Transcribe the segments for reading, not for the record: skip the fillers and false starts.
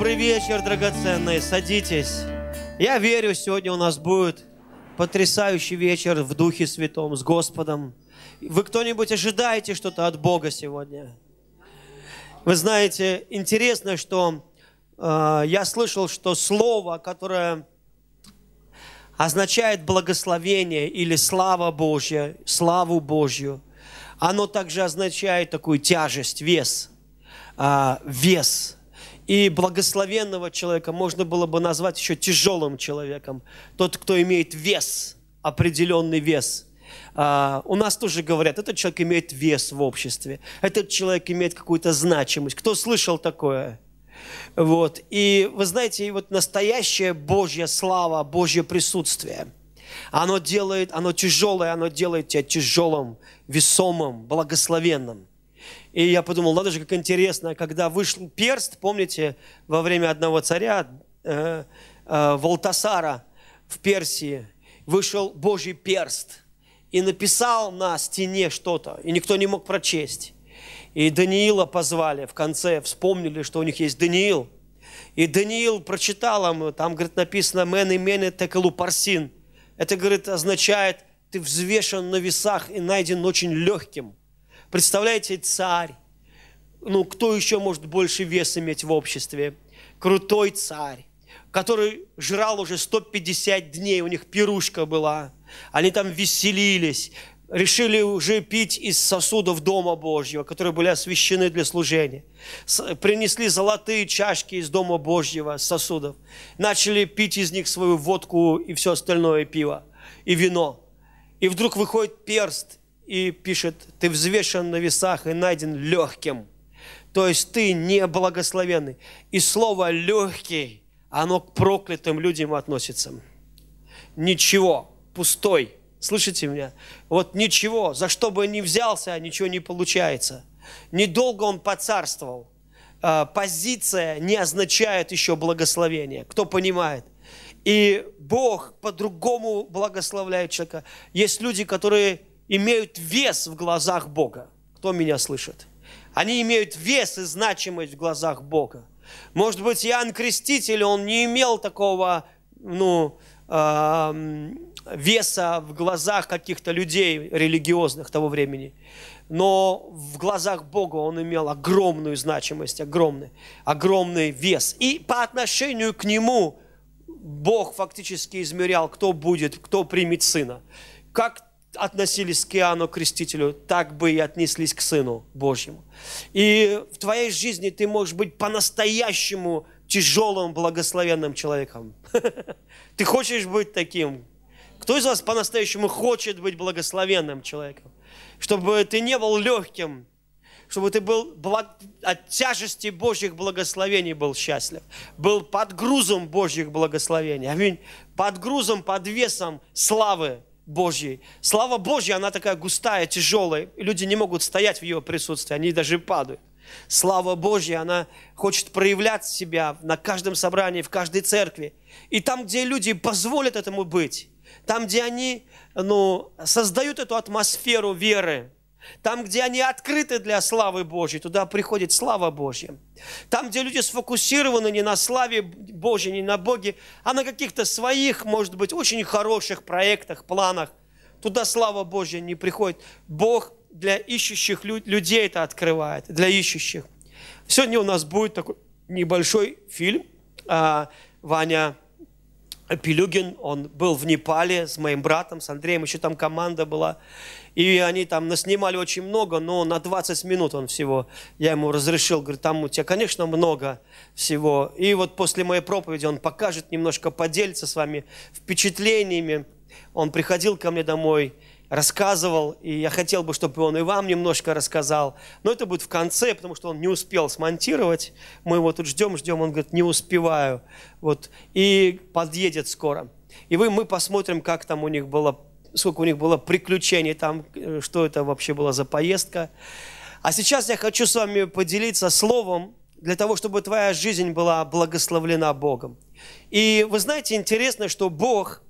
Добрый вечер, драгоценные, садитесь. Я верю, сегодня у нас будет потрясающий вечер в Духе Святом с Господом. Вы кто-нибудь ожидаете что-то от Бога сегодня? Вы знаете, интересно, что я слышал, что слово, которое означает благословение или слава Божья, славу Божью, оно также означает такую тяжесть, вес. Вес. И благословенного человека можно было бы назвать еще тяжелым человеком. Тот, кто имеет вес, определенный вес. У нас тоже говорят, этот человек имеет вес в обществе. Этот человек имеет какую-то значимость. Кто слышал такое? Вот. И вы знаете, вот настоящая Божья слава, Божье присутствие, оно тяжелое, оно делает тебя тяжелым, весомым, благословенным. И я подумал, надо же, как интересно, когда вышел перст, помните, во время одного царя, Валтасара в Персии, вышел Божий перст и написал на стене что-то, и никто не мог прочесть. И Даниила позвали в конце, вспомнили, что у них есть Даниил. И Даниил прочитал им, там, говорит, написано «Мен и мене текелу парсин». Это, говорит, означает, ты взвешен на весах и найден очень легким. Представляете, царь, кто еще может больше вес иметь в обществе? Крутой царь, который жрал уже 150 дней, у них пирушка была, они там веселились, решили уже пить из сосудов Дома Божьего, которые были освящены для служения. Принесли золотые чашки из Дома Божьего, сосудов, начали пить из них свою водку и все остальное, пиво, и вино. И вдруг выходит перст, и пишет, ты взвешен на весах и найден легким. То есть ты не благословенный. И слово «легкий», оно к проклятым людям относится. Ничего, пустой. Слышите меня? Вот ничего, за что бы ни взялся, ничего не получается. Недолго он поцарствовал. Позиция не означает еще благословение. Кто понимает? И Бог по-другому благословляет человека. Есть люди, которые имеют вес в глазах Бога. Кто меня слышит? Они имеют вес и значимость в глазах Бога. Может быть, Иоанн Креститель, он не имел такого, веса в глазах каких-то людей религиозных того времени. Но в глазах Бога он имел огромную значимость, огромный вес. И по отношению к нему Бог фактически измерял, кто примет Сына. Как относились к Иоанну Крестителю, так бы и отнеслись к Сыну Божьему. И в твоей жизни ты можешь быть по-настоящему тяжелым, благословенным человеком. Ты хочешь быть таким? Кто из вас по-настоящему хочет быть благословенным человеком? Чтобы ты не был легким, чтобы ты был от тяжести Божьих благословений был счастлив, был под грузом Божьих благословений, аминь, под грузом, под весом славы Божьей. Слава Божья, она такая густая, тяжелая. Люди не могут стоять в ее присутствии, они даже падают. Слава Божья, она хочет проявлять себя на каждом собрании, в каждой церкви. И там, где люди позволят этому быть, там, где они создают эту атмосферу веры, там, где они открыты для славы Божьей, туда приходит слава Божья. Там, где люди сфокусированы не на славе Божьей, не на Боге, а на каких-то своих, может быть, очень хороших проектах, планах, туда слава Божья не приходит. Бог для ищущих людей это открывает, для ищущих. Сегодня у нас будет такой небольшой фильм. Ваня Пилюгин, он был в Непале с моим братом, с Андреем, еще там команда была. И они там наснимали очень много, но на 20 минут он всего. Я ему разрешил, говорю, там у тебя, конечно, много всего. И вот после моей проповеди он покажет немножко, поделится с вами впечатлениями. Он приходил ко мне домой, рассказывал, и я хотел бы, чтобы он и вам немножко рассказал. Но это будет в конце, потому что он не успел смонтировать. Мы его тут ждем, он говорит, не успеваю. Вот. И подъедет скоро. И мы посмотрим, как там у них было, сколько у них было приключений там, что это вообще была за поездка. А сейчас я хочу с вами поделиться словом для того, чтобы твоя жизнь была благословлена Богом. И вы знаете, интересно, что Бог,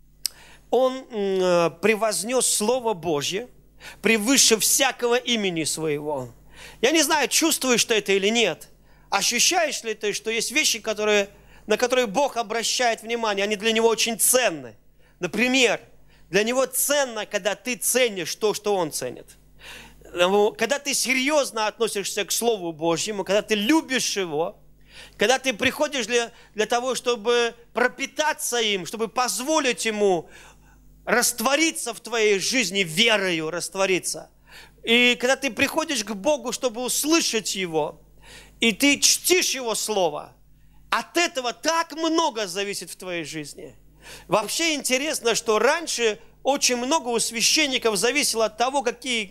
Он превознес Слово Божье превыше всякого имени своего. Я не знаю, чувствуешь ты это или нет, ощущаешь ли ты, что есть вещи, на которые Бог обращает внимание, они для Него очень ценны? Например, для Него ценно, когда ты ценишь то, что Он ценит. Когда ты серьезно относишься к Слову Божьему, когда ты любишь Его, когда ты приходишь для того, чтобы пропитаться им, чтобы позволить Ему раствориться в твоей жизни, верою раствориться. И когда ты приходишь к Богу, чтобы услышать Его, и ты чтишь Его Слово, от этого так много зависит в твоей жизни. Вообще интересно, что раньше очень много у священников зависело от того,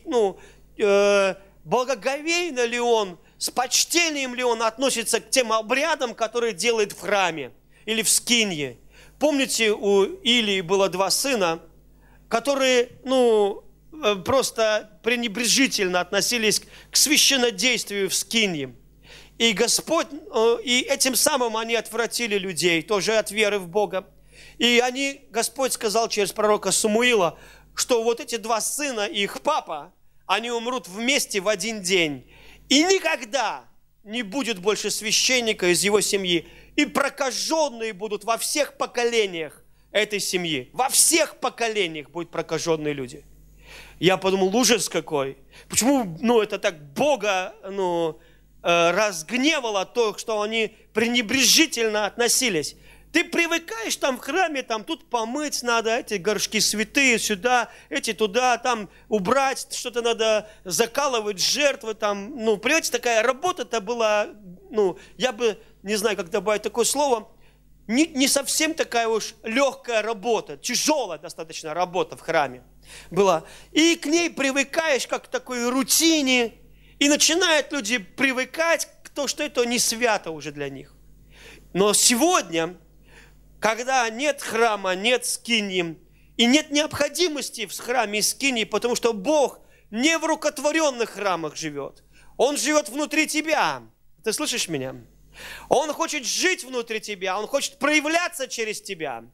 благоговейно ли он, с почтением ли он относится к тем обрядам, которые делает в храме или в скинье. Помните, у Илии было 2 сына, которые, просто пренебрежительно относились к священнодействию в скинье. И Господь, и этим самым они отвратили людей, тоже от веры в Бога. И Господь сказал через пророка Самуила, что вот эти 2 сына и их папа, они умрут вместе в один день. И никогда не будет больше священника из его семьи. И прокаженные будут во всех поколениях этой семьи. Во всех поколениях будут прокаженные люди. Я подумал, ужас какой. Почему, это так Бога, разгневало то, что они пренебрежительно относились. Ты привыкаешь там в храме, тут помыть надо, эти горшки святые сюда, эти туда, там убрать, что-то надо закалывать, жертвы там. Понимаете, такая работа-то была, я бы, не знаю, как добавить такое слово, не совсем такая уж легкая работа, тяжелая достаточно работа в храме была. И к ней привыкаешь, как к такой рутине, и начинают люди привыкать к тому, что это не свято уже для них. Но сегодня, когда нет храма, нет скиньи, и нет необходимости в храме и скиньи, потому что Бог не в рукотворенных храмах живет. Он живет внутри тебя. Ты слышишь меня? Он хочет жить внутри тебя, Он хочет проявляться через тебя.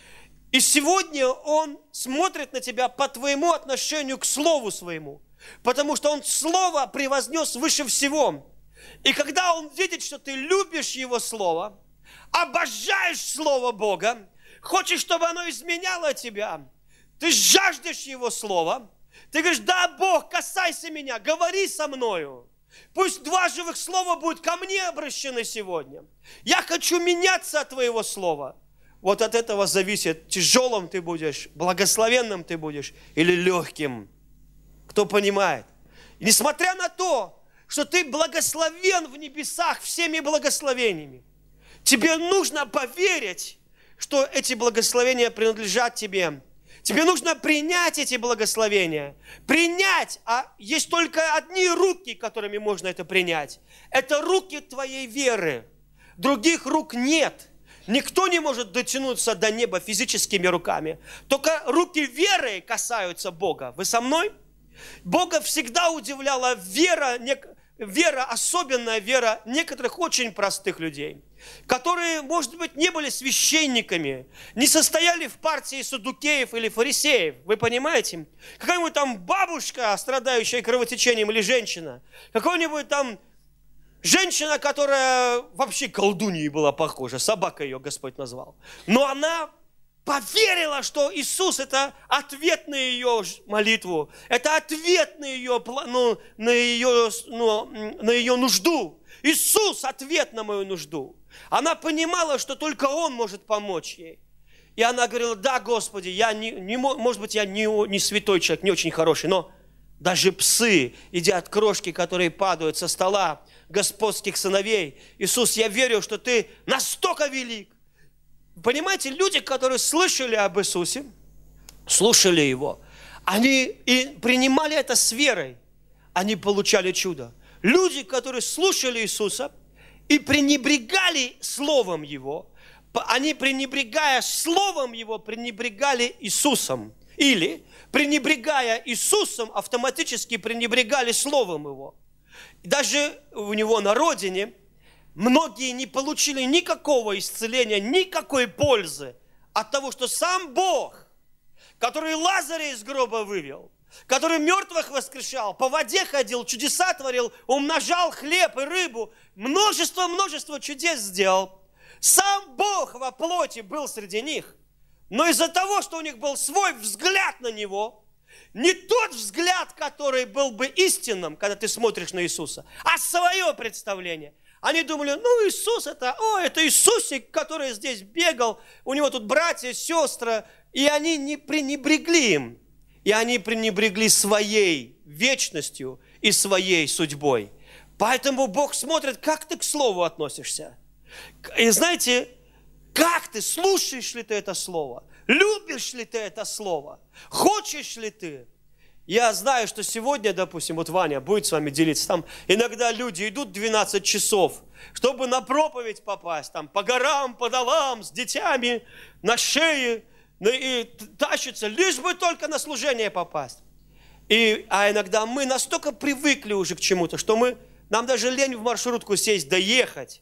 И сегодня Он смотрит на тебя по твоему отношению к Слову Своему, потому что Он Слово превознес выше всего. И когда Он видит, что ты любишь Его Слово, обожаешь Слово Бога, хочешь, чтобы оно изменяло тебя, ты жаждешь Его Слова, ты говоришь, да, Бог, касайся меня, говори со мною. Пусть 2 живых слова будут ко мне обращены сегодня. Я хочу меняться от Твоего Слова. Вот от этого зависит, тяжелым ты будешь, благословенным ты будешь или легким. Кто понимает? И несмотря на то, что ты благословен в небесах всеми благословениями, тебе нужно поверить, что эти благословения принадлежат тебе. Тебе нужно принять эти благословения. Принять, а есть только одни руки, которыми можно это принять. Это руки твоей веры. Других рук нет. Никто не может дотянуться до неба физическими руками. Только руки веры касаются Бога. Вы со мной? Бога всегда удивляла вера, особенная вера некоторых очень простых людей, которые, может быть, не были священниками, не состояли в партии саддукеев или фарисеев. Вы понимаете? Какая-нибудь там бабушка, страдающая кровотечением, или женщина. Какая-нибудь там женщина, которая вообще колдуньей была похожа. Собака ее Господь назвал. Но она поверила, что Иисус – это ответ на ее молитву, это ответ на ее нужду. Иисус – ответ на мою нужду. Она понимала, что только Он может помочь ей. И она говорила, да, Господи, может быть, я не святой человек, не очень хороший, но даже псы едят крошки, которые падают со стола господских сыновей. Иисус, я верю, что Ты настолько велик. Понимаете, люди, которые слышали об Иисусе, слушали Его, они и принимали это с верой, они получали чудо. Люди, которые слушали Иисуса и пренебрегали Словом Его, они, пренебрегая Словом Его, пренебрегали Иисусом. Или, пренебрегая Иисусом, автоматически пренебрегали Словом Его. Даже у Него на родине многие не получили никакого исцеления, никакой пользы от того, что сам Бог, который Лазаря из гроба вывел, который мертвых воскрешал, по воде ходил, чудеса творил, умножал хлеб и рыбу, множество чудес сделал. Сам Бог во плоти был среди них. Но из-за того, что у них был свой взгляд на Него, не тот взгляд, который был бы истинным, когда ты смотришь на Иисуса, а свое представление. Они думали, ну Иисус это Иисусик, который здесь бегал, у него тут братья, сестры, и они не пренебрегли им. И они пренебрегли своей вечностью и своей судьбой. Поэтому Бог смотрит, как ты к Слову относишься. И знаете, как ты, слушаешь ли ты это Слово? Любишь ли ты это Слово? Хочешь ли ты? Я знаю, что сегодня, допустим, вот Ваня будет с вами делиться, там иногда люди идут 12 часов, чтобы на проповедь попасть, там по горам, по долам, с детьми, на шее, и тащатся, лишь бы только на служение попасть. А иногда мы настолько привыкли уже к чему-то, что нам даже лень в маршрутку сесть, доехать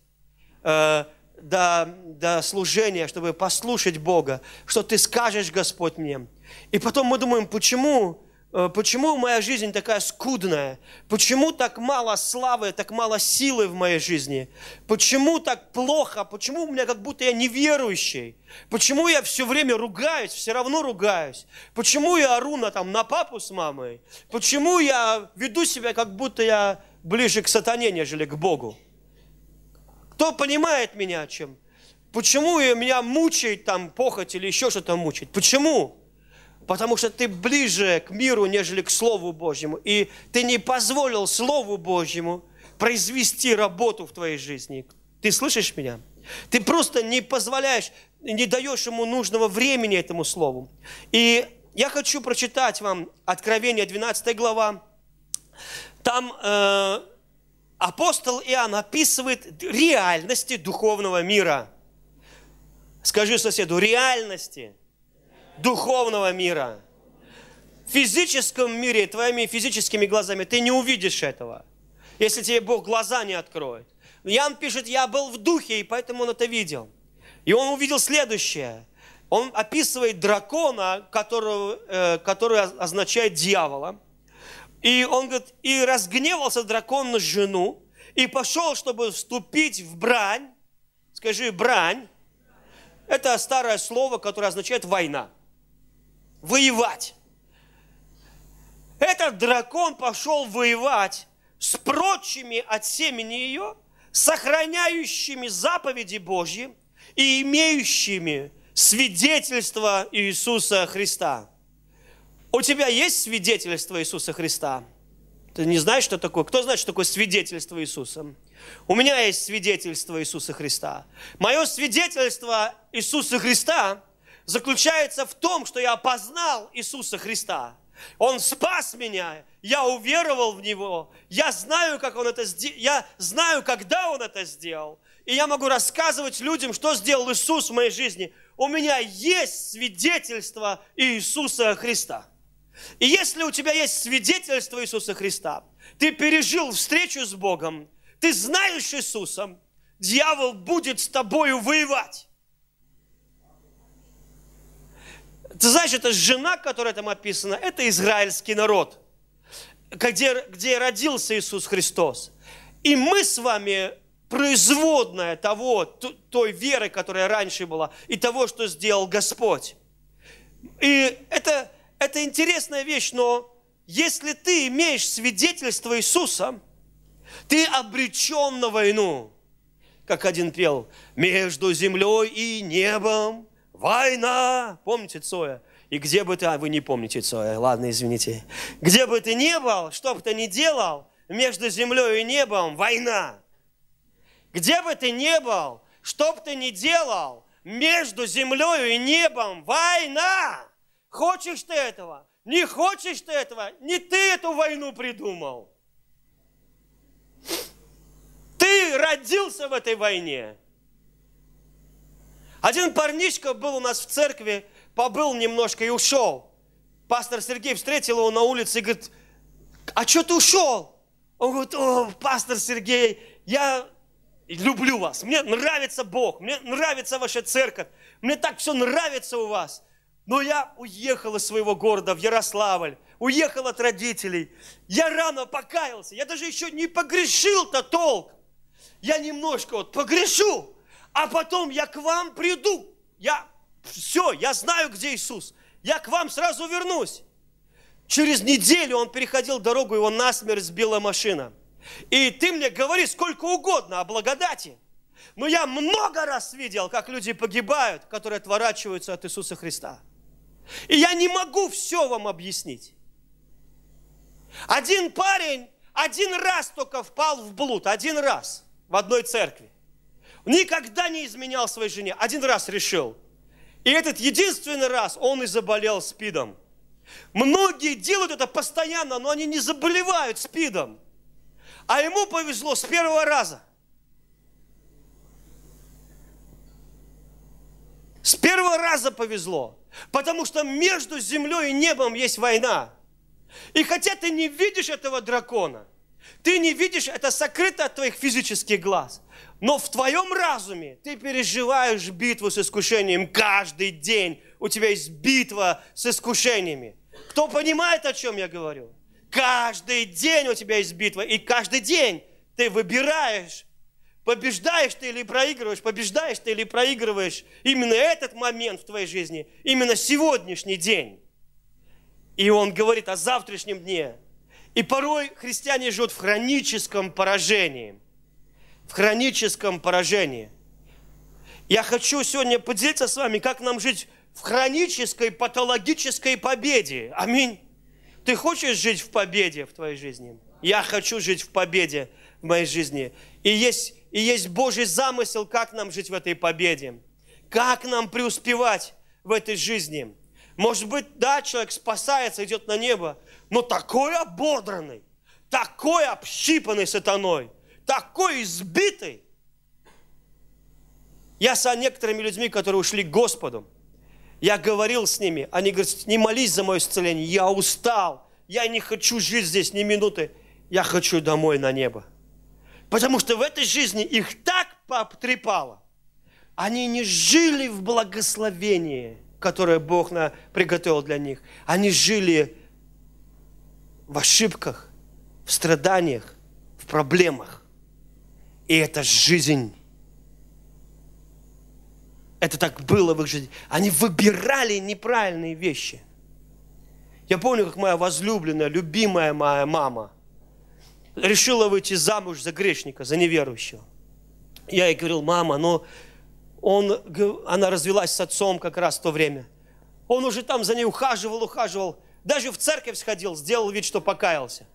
до служения, чтобы послушать Бога, что Ты скажешь, Господь, мне. И потом мы думаем, почему моя жизнь такая скудная? Почему так мало славы, так мало силы в моей жизни? Почему так плохо? Почему у меня как будто я неверующий? Почему я все время ругаюсь, все равно ругаюсь? Почему я ору на папу с мамой? Почему я веду себя, как будто я ближе к сатане, нежели к Богу? Кто понимает меня чем? Почему меня мучает похоть или еще что-то мучает? Почему? Потому что ты ближе к миру, нежели к Слову Божьему. И ты не позволил Слову Божьему произвести работу в твоей жизни. Ты слышишь меня? Ты просто не позволяешь, не даешь ему нужного времени этому Слову. И я хочу прочитать вам Откровение, 12 глава. Там апостол Иоанн описывает реальности духовного мира. Скажи соседу, реальности духовного мира. В физическом мире, твоими физическими глазами, ты не увидишь этого, если тебе Бог глаза не откроет. Иоанн пишет, я был в духе, и поэтому он это видел. И он увидел следующее. Он описывает дракона, который означает дьявола. И он говорит, и разгневался дракон на жену, и пошел, чтобы вступить в брань. Скажи, брань. Это старое слово, которое означает война. Воевать. Этот дракон пошел воевать с прочими от семени ее, сохраняющими заповеди Божьи и имеющими свидетельство Иисуса Христа. У тебя есть свидетельство Иисуса Христа? Ты не знаешь, что такое? Кто знает, что такое свидетельство Иисуса? У меня есть свидетельство Иисуса Христа. Мое свидетельство Иисуса Христа заключается в том, что я познал Иисуса Христа. Он спас меня, я уверовал в Него, я знаю, как Он это сделал, я знаю, когда Он это сделал. И я могу рассказывать людям, что сделал Иисус в моей жизни. У меня есть свидетельство Иисуса Христа. И если у тебя есть свидетельство Иисуса Христа, ты пережил встречу с Богом, ты знаешь Иисуса, дьявол будет с тобою воевать. Ты знаешь, эта жена, которая там описана, это израильский народ, где родился Иисус Христос. И мы с вами производная той веры, которая раньше была, и того, что сделал Господь. И это интересная вещь, но если ты имеешь свидетельство Иисуса, ты обречен на войну. Как один пел, между землей и небом война. Помните Цоя? И где бы ты... вы не помните Цоя, ладно, извините. Где бы ты ни был, что бы ты ни делал, между землей и небом война. Где бы ты ни был, что бы ты ни делал, между землей и небом война. Хочешь ты этого? Не хочешь ты этого? Не ты эту войну придумал. Ты родился в этой войне. Один парнишка был у нас в церкви, побыл немножко и ушел. Пастор Сергей встретил его на улице и говорит, а что ты ушел? Он говорит, о, пастор Сергей, я люблю вас, мне нравится Бог, мне нравится ваша церковь, мне так все нравится у вас. Но я уехал из своего города в Ярославль, уехал от родителей. Я рано покаялся, я даже еще не погрешил-то толк. Я немножко вот погрешу, а потом я к вам приду. Все, я знаю, где Иисус. Я к вам сразу вернусь. Через неделю он переходил дорогу, его насмерть сбила машина. И ты мне говори сколько угодно о благодати. Но я много раз видел, как люди погибают, которые отворачиваются от Иисуса Христа. И я не могу все вам объяснить. Один парень один раз только впал в блуд, один раз в одной церкви. Никогда не изменял своей жене, один раз решил. И этот единственный раз он и заболел СПИДом. Многие делают это постоянно, но они не заболевают СПИДом. А ему повезло с первого раза. С первого раза повезло. Потому что между землей и небом есть война. И хотя ты не видишь этого дракона, ты не видишь, это сокрыто от твоих физических глаз, но в твоем разуме ты переживаешь битву с искушением каждый день. У тебя есть битва с искушениями. Кто понимает, о чем я говорю? Каждый день у тебя есть битва, и каждый день ты выбираешь, побеждаешь ты или проигрываешь, побеждаешь ты или проигрываешь именно этот момент в твоей жизни, именно сегодняшний день. И он говорит о завтрашнем дне. И порой христиане живут в хроническом поражении. В хроническом поражении. Я хочу сегодня поделиться с вами, как нам жить в хронической, патологической победе. Аминь. Ты хочешь жить в победе в твоей жизни? Я хочу жить в победе в моей жизни. И есть Божий замысел, как нам жить в этой победе. Как нам преуспевать в этой жизни. Может быть, да, человек спасается, идет на небо, но такой ободранный, такой общипанный сатаной, такой избитый. Я с некоторыми людьми, которые ушли к Господу, я говорил с ними, они говорят, не молись за мое исцеление, я устал, я не хочу жить здесь ни минуты, я хочу домой на небо. Потому что в этой жизни их так потрепало, они не жили в благословении, которое Бог приготовил для них. Они жили в ошибках, в страданиях, в проблемах. И это жизнь. Это так было в их жизни. Они выбирали неправильные вещи. Я помню, как моя возлюбленная, любимая моя мама решила выйти замуж за грешника, за неверующего. Я ей говорил, мама, она развелась с отцом как раз в то время. Он уже там за ней ухаживал. Даже в церковь сходил, сделал вид, что покаялся.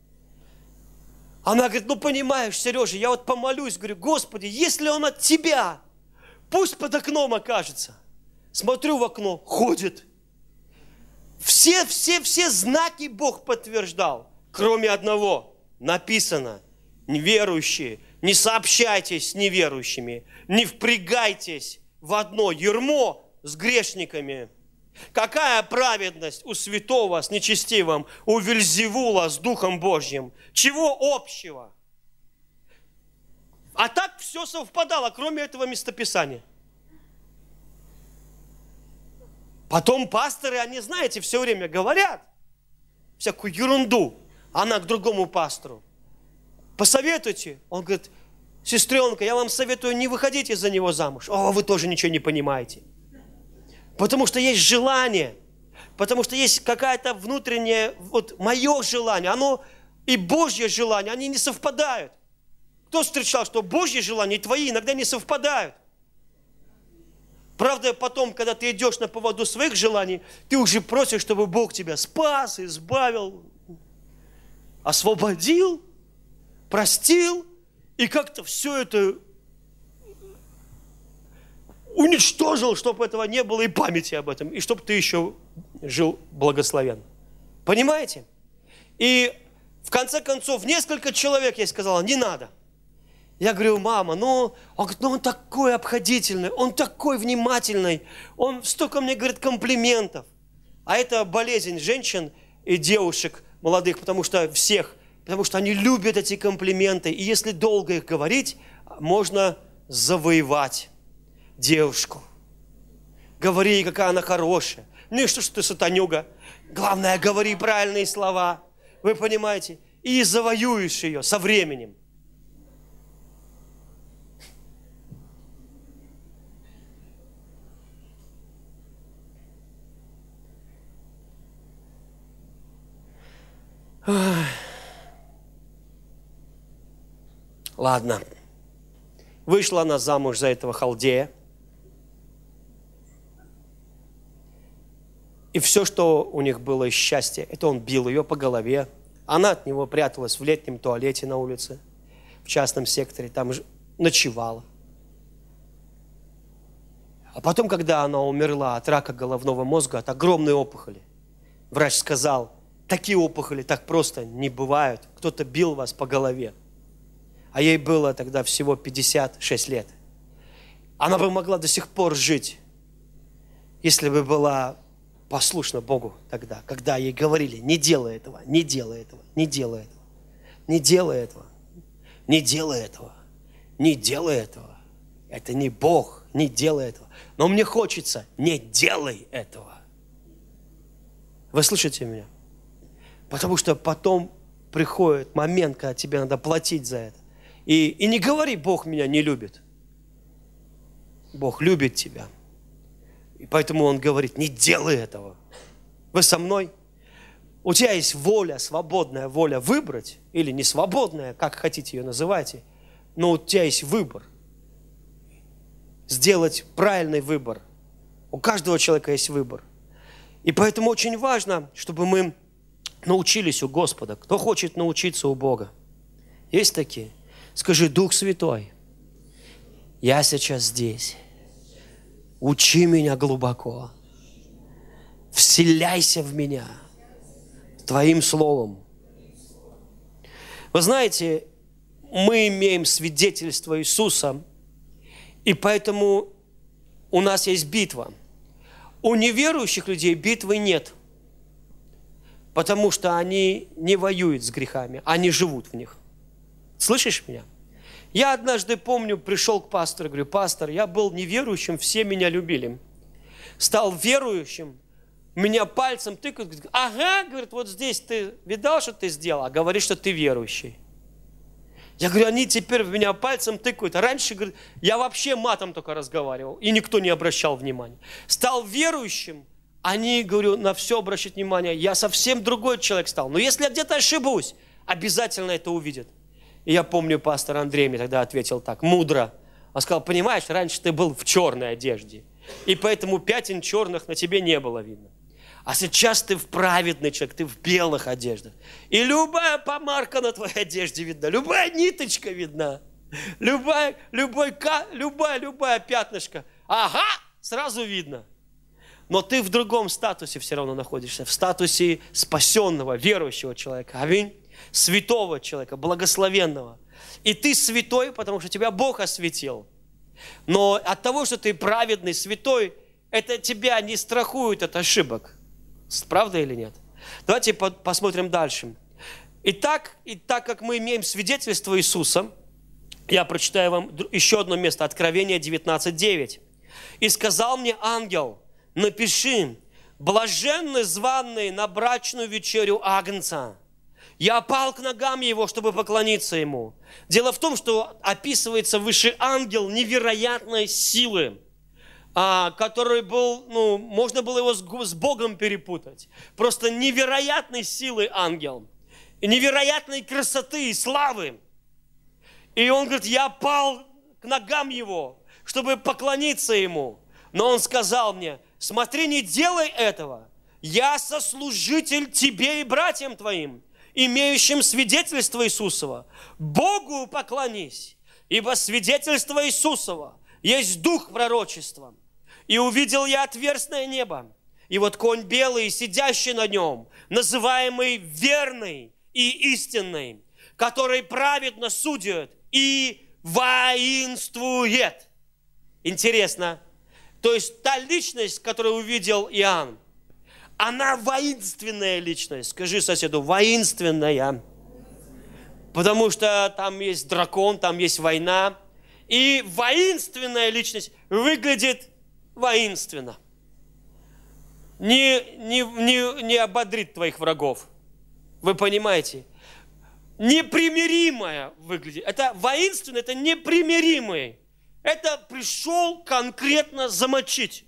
Она говорит, понимаешь, Сережа, я вот помолюсь, говорю, Господи, если он от Тебя, пусть под окном окажется. Смотрю в окно, ходит. Все знаки Бог подтверждал, кроме одного. Написано, неверующие, не сообщайтесь с неверующими, не впрягайтесь в одно ярмо с грешниками. Какая праведность у святого с нечестивым, у Вельзевула с Духом Божьим? Чего общего? А так все совпадало, кроме этого местописания. Потом пасторы, они, знаете, все время говорят всякую ерунду. Она к другому пастору. Посоветуйте. Он говорит, сестренка, я вам советую, не выходите за него замуж. О, вы тоже ничего не понимаете. Потому что есть желание. Потому что есть какая-то внутренняя, мое желание, оно и Божье желание, они не совпадают. Кто встречал, что Божье желание и твои иногда не совпадают? Правда, потом, когда ты идешь на поводу своих желаний, ты уже просишь, чтобы Бог тебя спас, избавил, освободил, простил, и как-то все это уничтожил, чтобы этого не было и памяти об этом, и чтобы ты еще жил благословенно. Понимаете? И в конце концов, несколько человек ей сказала, не надо. Я говорю, мама, он говорит, он такой обходительный, он такой внимательный, он столько мне говорит комплиментов. А это болезнь женщин и девушек молодых, потому что они любят эти комплименты. И если долго их говорить, можно завоевать девушку. Говори, какая она хорошая, Ну и что ж ты сатанюга? Главное, говори правильные слова. Вы понимаете? И завоюешь ее со временем. Ладно. Вышла она замуж за этого халдея. И все, что у них было из счастья, это он бил ее по голове. Она от него пряталась в летнем туалете на улице, в частном секторе, там ночевала. А потом, когда она умерла от рака головного мозга, от огромной опухоли, врач сказал, такие опухоли так просто не бывают. Кто-то бил вас по голове. А ей было тогда всего 56 лет. Она бы могла до сих пор жить, если бы была послушна Богу тогда, когда ей говорили, не делай этого, не делай этого, не делай этого, не делай этого, не делай этого, не делай этого. Это не Бог, не делай этого. Но мне хочется, не делай этого. Вы слышите меня? Потому что потом приходит момент, когда тебе надо платить за это. И не говори, Бог меня не любит. Бог любит тебя. И поэтому Он говорит, не делай этого. Вы со мной? У тебя есть воля, свободная воля выбрать, или не свободная, как хотите ее называйте, но у тебя есть выбор. Сделать правильный выбор. У каждого человека есть выбор. И поэтому очень важно, чтобы мы научились у Господа. Кто хочет научиться у Бога? Есть такие? Скажи, Дух Святой, я сейчас здесь. Учи меня глубоко. Вселяйся в меня Твоим Словом. Вы знаете, мы имеем свидетельство Иисуса, и поэтому у нас есть битва. У неверующих людей битвы нет, потому что они не воюют с грехами, они живут в них. Слышишь меня? Я однажды, помню, пришел к пастору, говорю, пастор, я был неверующим, все меня любили. Стал верующим, меня пальцем тыкают, говорит, ага, говорит, вот здесь ты видал, что ты сделал, а говоришь, что ты верующий. Я говорю, они теперь в меня пальцем тыкают. А раньше, говорит, я вообще матом только разговаривал, и никто не обращал внимания. Стал верующим, они, говорю, на все обращают внимание. Я совсем другой человек стал. Но если я где-то ошибусь, обязательно это увидят. И я помню, пастор Андрей мне тогда ответил так, мудро. Он сказал, понимаешь, раньше ты был в черной одежде, и поэтому пятен черных на тебе не было видно. А сейчас ты в праведный человек, ты в белых одеждах. И любая помарка на твоей одежде видна, любая ниточка видна, любая пятнышко. Ага, сразу видно. Но ты в другом статусе все равно находишься, в статусе спасенного, верующего человека. Аминь. Святого человека, благословенного. И ты святой, потому что тебя Бог осветил. Но от того, что ты праведный, святой, это тебя не страхует от ошибок. Правда или нет? Давайте посмотрим дальше. Итак, так как мы имеем свидетельство Иисуса, я прочитаю вам еще одно место, Откровение 19:9. «И сказал мне ангел, напиши, блаженны званые на брачную вечерю Агнца. Я пал к ногам его, чтобы поклониться ему». Дело в том, что описывается выше ангел невероятной силы, который был, можно было его с Богом перепутать. Просто невероятной силы ангел, невероятной красоты и славы. И он говорит, я пал к ногам его, чтобы поклониться ему. Но он сказал мне, смотри, не делай этого. Я сослужитель тебе и братьям твоим, имеющим свидетельство Иисусова. Богу поклонись, ибо свидетельство Иисусова есть дух пророчества. И увидел я отверстное небо, и вот конь белый, сидящий на нем, называемый верный и истинный, который праведно судит и воинствует. Интересно. То есть та личность, которую увидел Иоанн, она воинственная личность. Скажи соседу, воинственная. Потому что там есть дракон, там есть война. И воинственная личность выглядит воинственно. не ободрит твоих врагов. Вы понимаете? Непримиримое выглядит. Это воинственно, это непримиримый. Это пришел конкретно замочить.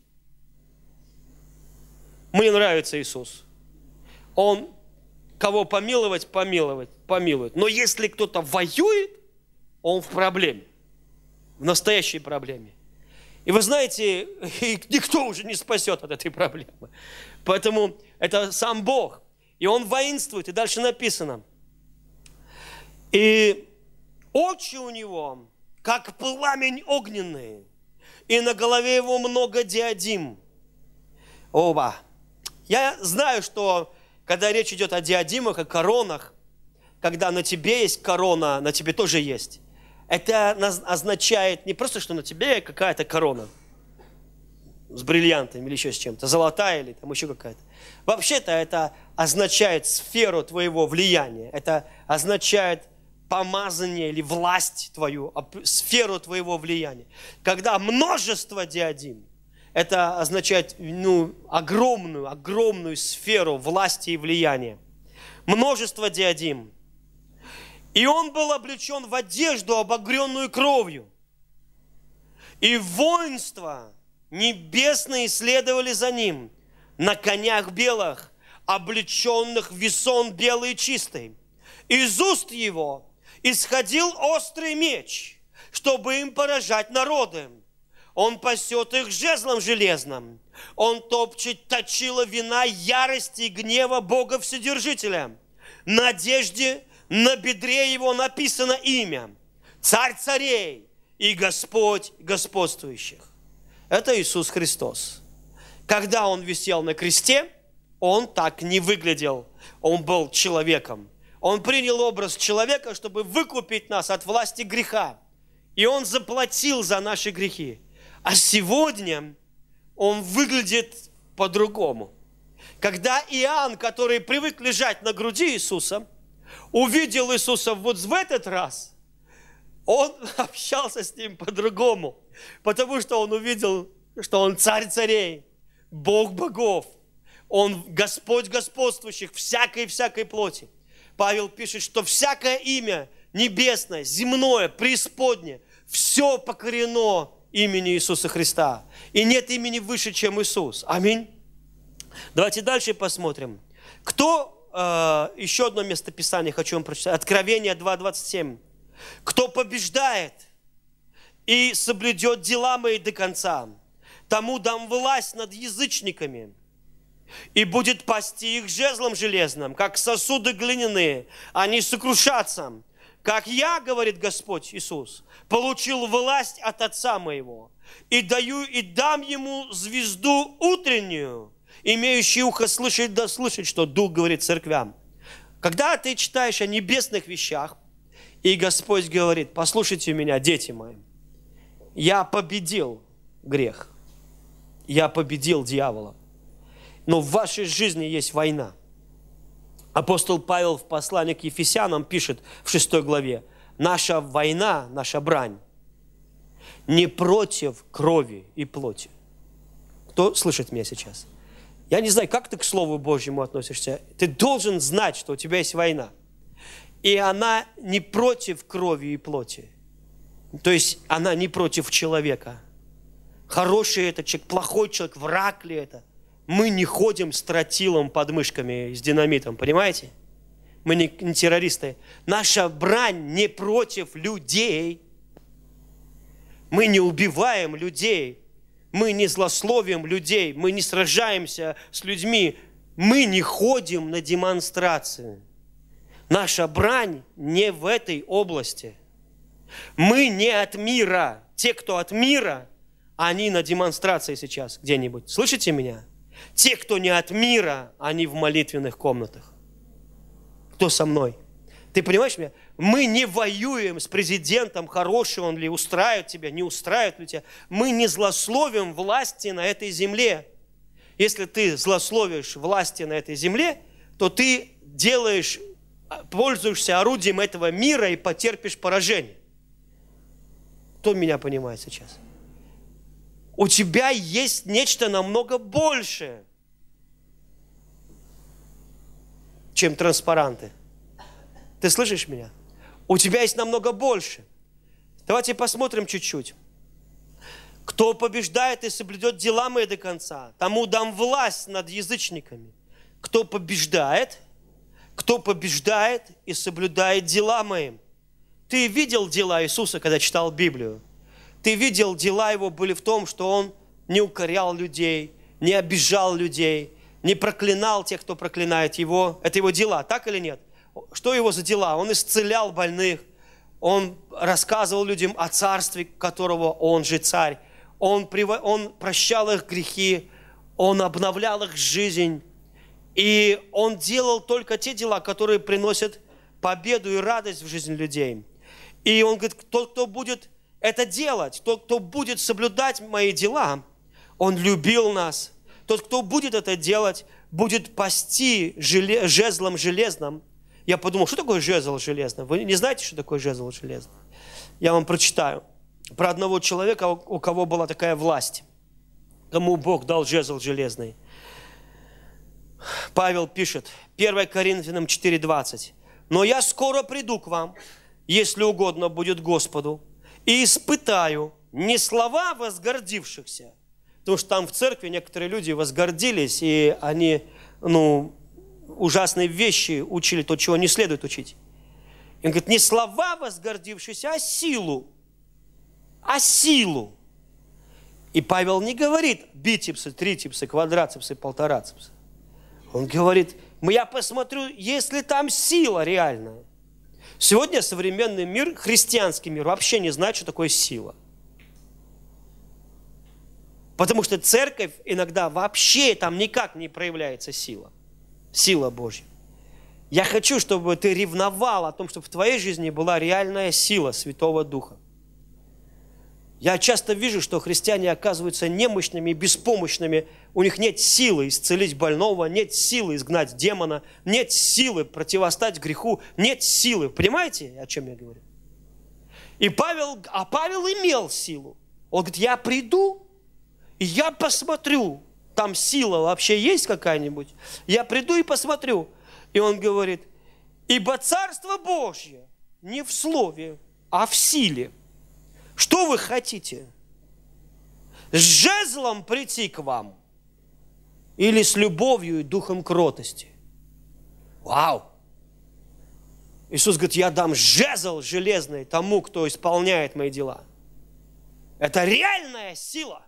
Мне нравится Иисус. Он кого помиловать, помилует. Но если кто-то воюет, он в проблеме. В настоящей проблеме. И вы знаете, никто уже не спасет от этой проблемы. Поэтому это сам Бог. И Он воинствует. И дальше написано. И очи у Него, как пламень огненный, и на голове Его много диадим. Оба. Я знаю, что когда речь идет о диадимах, о коронах, когда на тебе есть корона, на тебе тоже есть. Это означает не просто, что на тебе какая-то корона с бриллиантами или еще с чем-то, золотая или там еще какая-то. Вообще-то это означает сферу твоего влияния. Это означает помазание или власть твою, сферу твоего влияния. Когда множество диадим, это означает огромную сферу власти и влияния. Множество диадим. И он был облечен в одежду, обогренную кровью. И воинства небесные следовали за ним на конях белых, облеченных в весон белый и чистый. Из уст его исходил острый меч, чтобы им поражать народы. Он пасет их жезлом железным. Он топчет точила вина ярости и гнева Бога Вседержителя. На одежде на бедре его написано имя. Царь царей и Господь господствующих. Это Иисус Христос. Когда Он висел на кресте, Он так не выглядел. Он был человеком. Он принял образ человека, чтобы выкупить нас от власти греха. И Он заплатил за наши грехи. А сегодня Он выглядит по-другому. Когда Иоанн, который привык лежать на груди Иисуса, увидел Иисуса вот в этот раз, он общался с Ним по-другому. Потому что он увидел, что Он царь царей, Бог богов. Он Господь господствующих, всякой плоти. Павел пишет, что всякое имя небесное, земное, преисподнее, все покорено имени Иисуса Христа. И нет имени выше, чем Иисус. Аминь. Давайте дальше посмотрим. Еще одно местописание хочу вам прочитать. Откровение 2:27. Кто побеждает и соблюдет дела мои до конца, тому дам власть над язычниками и будет пасти их жезлом железным, как сосуды глиняные, они сокрушатся. Как я, говорит Господь Иисус, получил власть от Отца моего, и дам ему звезду утреннюю, имеющий ухо слышать, да слышать, что Дух говорит церквям. Когда ты читаешь о небесных вещах, и Господь говорит: послушайте меня, дети мои, я победил грех, я победил дьявола, но в вашей жизни есть война. Апостол Павел в послании к Ефесянам пишет в 6 главе: наша война, наша брань не против крови и плоти. Кто слышит меня сейчас? Я не знаю, как ты к Слову Божьему относишься. Ты должен знать, что у тебя есть война. И она не против крови и плоти. То есть она не против человека. Хороший это человек, плохой человек, враг ли это? Мы не ходим с тротилом под мышками, с динамитом, понимаете? Мы не террористы. Наша брань не против людей. Мы не убиваем людей. Мы не злословим людей. Мы не сражаемся с людьми. Мы не ходим на демонстрации. Наша брань не в этой области. Мы не от мира. Те, кто от мира, они на демонстрации сейчас где-нибудь. Слышите меня? Те, кто не от мира, они в молитвенных комнатах. Кто со мной? Ты понимаешь меня? Мы не воюем с президентом, хороший он ли, устраивает тебя, не устраивает ли тебя. Мы не злословим власти на этой земле. Если ты злословишь власти на этой земле, то ты пользуешься орудием этого мира и потерпишь поражение. Кто меня понимает сейчас? У тебя есть нечто намного большее. чем транспаранты. Ты слышишь меня? У тебя есть намного больше. Давайте посмотрим чуть-чуть. Кто побеждает и соблюдет дела мои до конца, тому дам власть над язычниками. Кто побеждает и соблюдает дела мои. Ты видел дела Иисуса, когда читал Библию? Ты видел, дела Его были в том, что Он не укорял людей, не обижал людей, не проклинал тех, кто проклинает Его. Это Его дела, так или нет? Что Его за дела? Он исцелял больных, Он рассказывал людям о царстве, которого Он же царь. Он прощал их грехи, Он обновлял их жизнь. И Он делал только те дела, которые приносят победу и радость в жизнь людей. И Он говорит, тот, кто будет это делать, тот, кто будет соблюдать мои дела, Он любил нас. Тот, кто будет это делать, будет пасти жезлом железным. Я подумал, что такое жезл железный? Вы не знаете, что такое жезл железный? Я вам прочитаю про одного человека, у кого была такая власть, кому Бог дал жезл железный. Павел пишет, 1 Коринфянам 4:20. «Но я скоро приду к вам, если угодно будет Господу, и испытаю не слова возгордившихся». Потому что там в церкви некоторые люди возгордились, и они, ужасные вещи учили, то, чего не следует учить. И он говорит, не слова возгордившихся, а силу. А силу. И Павел не говорит бицепсы, трицепсы, квадрацепсы, полторацепсы. Он говорит, я посмотрю, есть ли там сила реальная. Сегодня современный мир, христианский мир, вообще не знает, что такое сила. Потому что церковь иногда вообще там никак не проявляется сила. Сила Божья. Я хочу, чтобы ты ревновал о том, чтобы в твоей жизни была реальная сила Святого Духа. Я часто вижу, что христиане оказываются немощными и беспомощными. У них нет силы исцелить больного, нет силы изгнать демона, нет силы противостать греху, нет силы. Понимаете, о чем я говорю? И Павел имел силу. Он говорит, я приду, и я посмотрю, там сила вообще есть какая-нибудь? Я приду и посмотрю. И он говорит, ибо Царство Божье не в слове, а в силе. Что вы хотите? С жезлом прийти к вам? Или с любовью и духом кротости? Вау! Иисус говорит, я дам жезл железный тому, кто исполняет мои дела. Это реальная сила.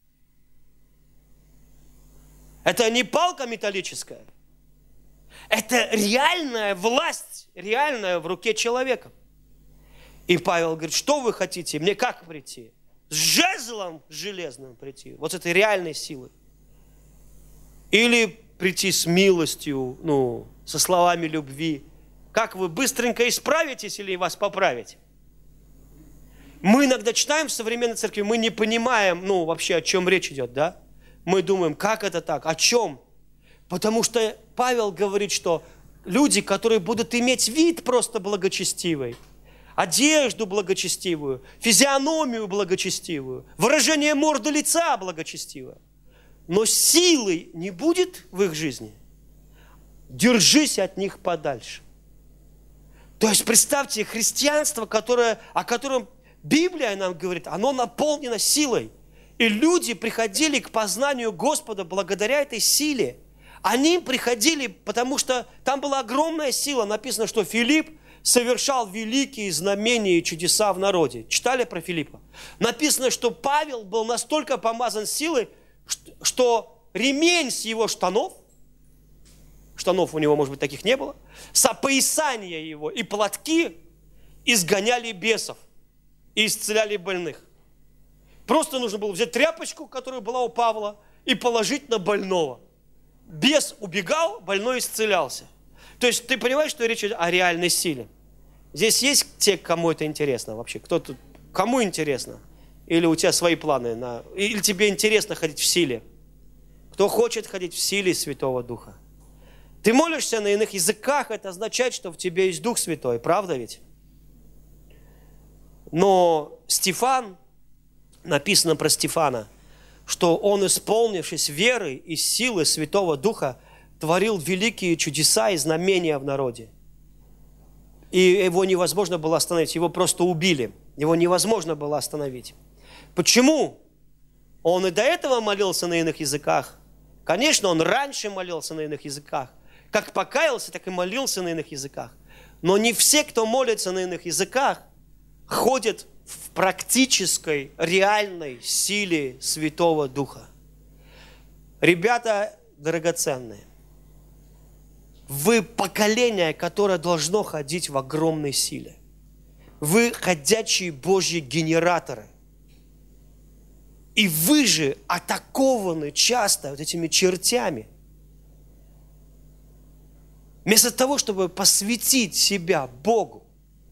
Это не палка металлическая. Это реальная власть, реальная в руке человека. И Павел говорит, что вы хотите? Мне как прийти? С жезлом железным прийти. Вот с этой реальной силой. Или прийти с милостью, со словами любви. Как вы быстренько исправитесь или вас поправить? Мы иногда читаем в современной церкви, мы не понимаем, вообще о чем речь идет, да? Мы думаем, как это так? О чем? Потому что Павел говорит, что люди, которые будут иметь вид просто благочестивый, одежду благочестивую, физиономию благочестивую, выражение морды лица благочестивое, но силы не будет в их жизни. Держись от них подальше. То есть представьте, христианство, о котором Библия нам говорит, оно наполнено силой. И люди приходили к познанию Господа благодаря этой силе. Они приходили, потому что там была огромная сила. Написано, что Филипп совершал великие знамения и чудеса в народе. Читали про Филиппа? Написано, что Павел был настолько помазан силой, что ремень с его штанов у него, может быть, таких не было, с опоясания его и платки изгоняли бесов и исцеляли больных. Просто нужно было взять тряпочку, которая была у Павла, и положить на больного. Бес убегал, больной исцелялся. То есть ты понимаешь, что речь идет о реальной силе. Здесь есть те, кому это интересно вообще? Кому интересно? Или у тебя свои планы? Или тебе интересно ходить в силе? Кто хочет ходить в силе Святого Духа? Ты молишься на иных языках, это означает, что в тебе есть Дух Святой, правда ведь? Но Стефан, написано про Стефана, что он, исполнившись верой и силы Святого Духа, творил великие чудеса и знамения в народе. И его невозможно было остановить, его просто убили. Его невозможно было остановить. Почему? Он и до этого молился на иных языках. Конечно, он раньше молился на иных языках. Как покаялся, так и молился на иных языках. Но не все, кто молится на иных языках, ходят в практической, реальной силе Святого Духа. Ребята драгоценные, вы поколение, которое должно ходить в огромной силе. Вы ходячие Божьи генераторы. И вы же атакованы часто вот этими чертями. Вместо того, чтобы посвятить себя Богу,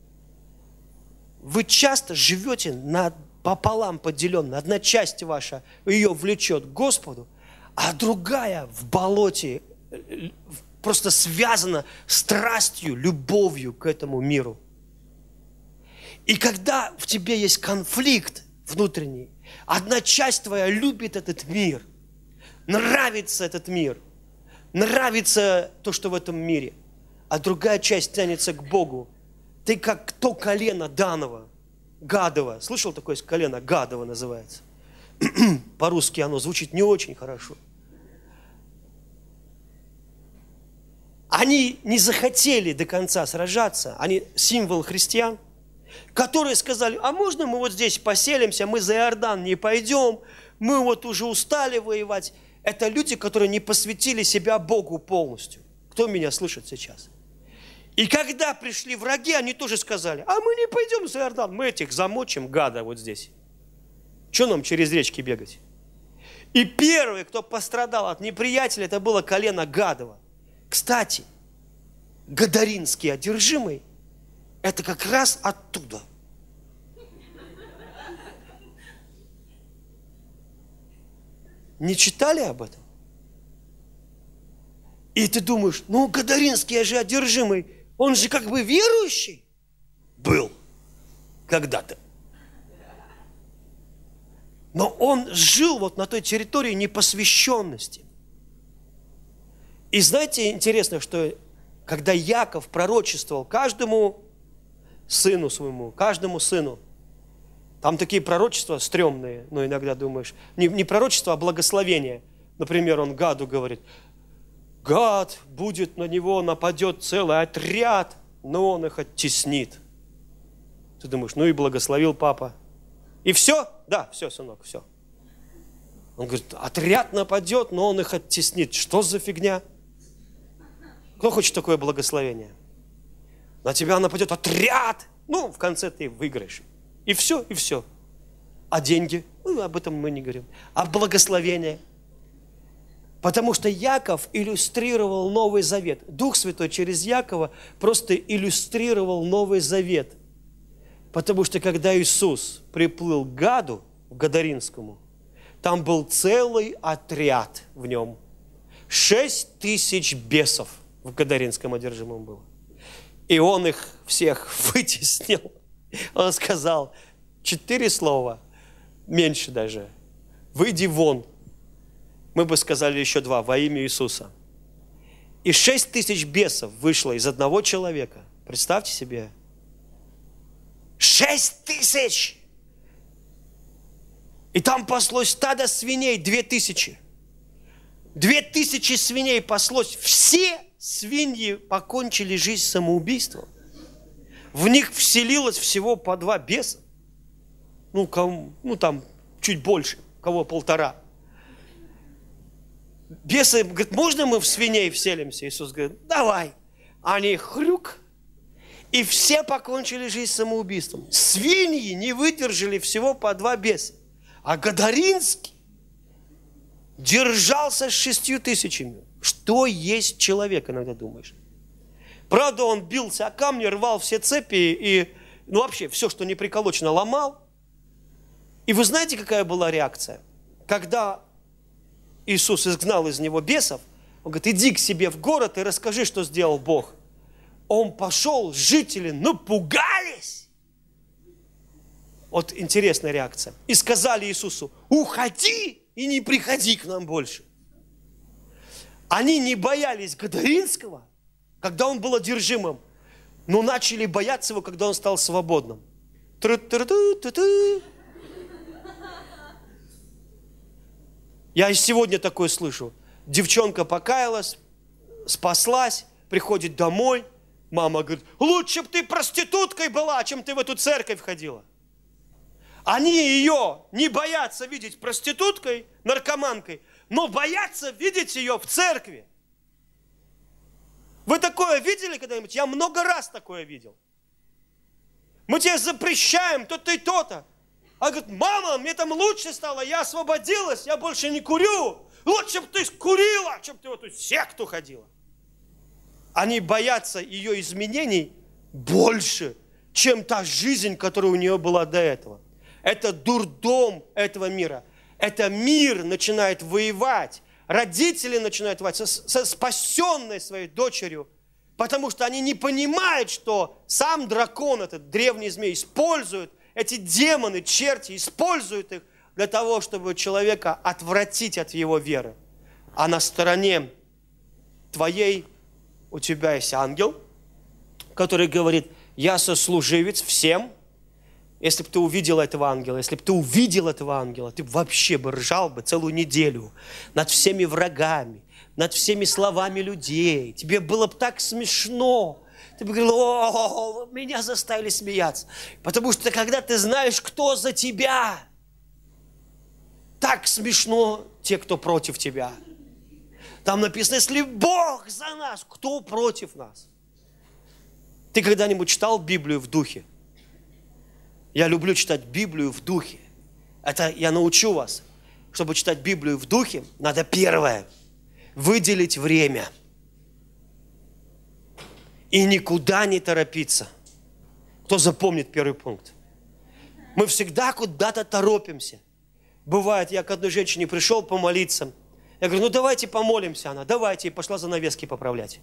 вы часто живете пополам поделенно. Одна часть ваша ее влечет к Господу, а другая в болоте просто связана страстью, любовью к этому миру. И когда в тебе есть конфликт внутренний, одна часть твоя любит этот мир, нравится этот мир, нравится то, что в этом мире, а другая часть тянется к Богу. Ты как то колено Гадово. Слышал такое колено? Гадово называется. По-русски оно звучит не очень хорошо. Они не захотели до конца сражаться. Они символ христиан, которые сказали: а можно мы вот здесь поселимся, мы за Иордан не пойдем, мы вот уже устали воевать. Это люди, которые не посвятили себя Богу полностью. Кто меня слышит сейчас? И когда пришли враги, они тоже сказали: а мы не пойдем за Иордан, мы этих замочим, гада, вот здесь. Что нам через речки бегать? И первый, кто пострадал от неприятеля, это было колено Гадово. Кстати, Гадаринский одержимый – это как раз оттуда. Не читали об этом? И ты думаешь: ну, Гадаринский же одержимый, он же как бы верующий был когда-то. Но он жил вот на той территории непосвященности. И знаете, интересно, что когда Яков пророчествовал каждому сыну своему, там такие пророчества стрёмные, но иногда думаешь, не пророчество, а благословение. Например, он Гаду говорит: Гад будет, на него нападет целый отряд, но он их оттеснит. Ты думаешь: ну и благословил папа. И все? Да, все, сынок, все. Он говорит: отряд нападет, но он их оттеснит. Что за фигня? Кто хочет такое благословение? На тебя нападет отряд. Ну, в конце ты выиграешь. И все, и все. А деньги? Ну, об этом мы не говорим. А благословение? Потому что Яков иллюстрировал Новый Завет. Дух Святой через Якова просто иллюстрировал Новый Завет. Потому что когда Иисус приплыл к Гаду, к Гадаринскому, там был целый отряд в нем. 6000 бесов в Гадаринском одержимом было. И он их всех вытеснил. Он сказал 4 слова, меньше даже: выйди вон. Мы бы сказали еще 2, во имя Иисуса. И 6000 бесов вышло из одного человека. Представьте себе. 6000! И там паслось стадо свиней 2000. 2000 свиней паслось. Все свиньи покончили жизнь самоубийством. В них вселилось всего по 2 беса. Ну, там чуть больше, у кого 1,5. Бесы говорят: можно мы в свиней вселимся? Иисус говорит: давай. Они хрюк, и все покончили жизнь самоубийством. Свиньи не выдержали всего по 2 беса. А Гадаринский держался с 6000. Что есть человек, иногда думаешь. Правда, он бился о камни, рвал все цепи и, вообще, все, что не приколочено, ломал. И вы знаете, какая была реакция? Когда Иисус изгнал из него бесов, он говорит: иди к себе в город и расскажи, что сделал Бог. Он пошел, жители напугались. Вот интересная реакция. И сказали Иисусу: уходи и не приходи к нам больше. Они не боялись Гадаринского, когда он был одержимым, но начали бояться его, когда он стал свободным. Я и сегодня такое слышу. Девчонка покаялась, спаслась, приходит домой. Мама говорит, лучше бы ты проституткой была, чем ты в эту церковь ходила. Они ее не боятся видеть проституткой, наркоманкой, но боятся видеть ее в церкви. Вы такое видели когда-нибудь? Я много раз такое видел. Мы тебе запрещаем то-то и то-то. А говорит, мама, мне там лучше стало, я освободилась, я больше не курю. Лучше бы ты курила, чем ты в эту секту ходила. Они боятся ее изменений больше, чем та жизнь, которая у нее была до этого. Это дурдом этого мира. Это мир начинает воевать. Родители начинают воевать со спасенной своей дочерью, потому что они не понимают, что сам дракон, этот древний змей, использует эти демоны, черти, используют их для того, чтобы человека отвратить от его веры. А на стороне твоей у тебя есть ангел, который говорит, я сослуживец всем. Если бы ты увидел этого ангела, ты вообще бы ржал бы целую неделю над всеми врагами, над всеми словами людей. Тебе было бы так смешно. Ты бы говорил, о, меня заставили смеяться. Потому что когда ты знаешь, кто за тебя, так смешно те, кто против тебя. Там написано, если Бог за нас, кто против нас? Ты когда-нибудь читал Библию в духе? Я люблю читать Библию в духе. Это я научу вас. Чтобы читать Библию в духе, надо первое – выделить время. И никуда не торопиться. Кто запомнит первый пункт? Мы всегда куда-то торопимся. Бывает, я к одной женщине пришел помолиться. Я говорю, ну давайте помолимся. Она, давайте. И пошла занавески поправлять.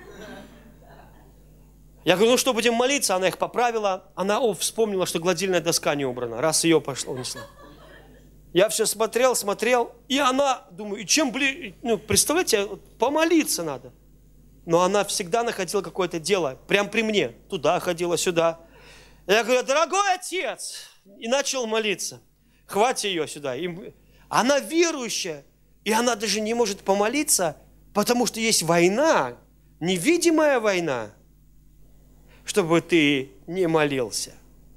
Я говорю, ну что, будем молиться? Она их поправила. Она вспомнила, что гладильная доска не убрана. Раз ее пошла, унесла. Я все смотрел. И она, думаю, и чем ближе, представляете, помолиться надо. Но она всегда находила какое-то дело. Прям при мне. Туда ходила, сюда. Я говорю, дорогой отец. И начал молиться. Хватит ее сюда. Она верующая. И она даже не может помолиться, потому что есть война. Невидимая война. Чтобы ты не молился.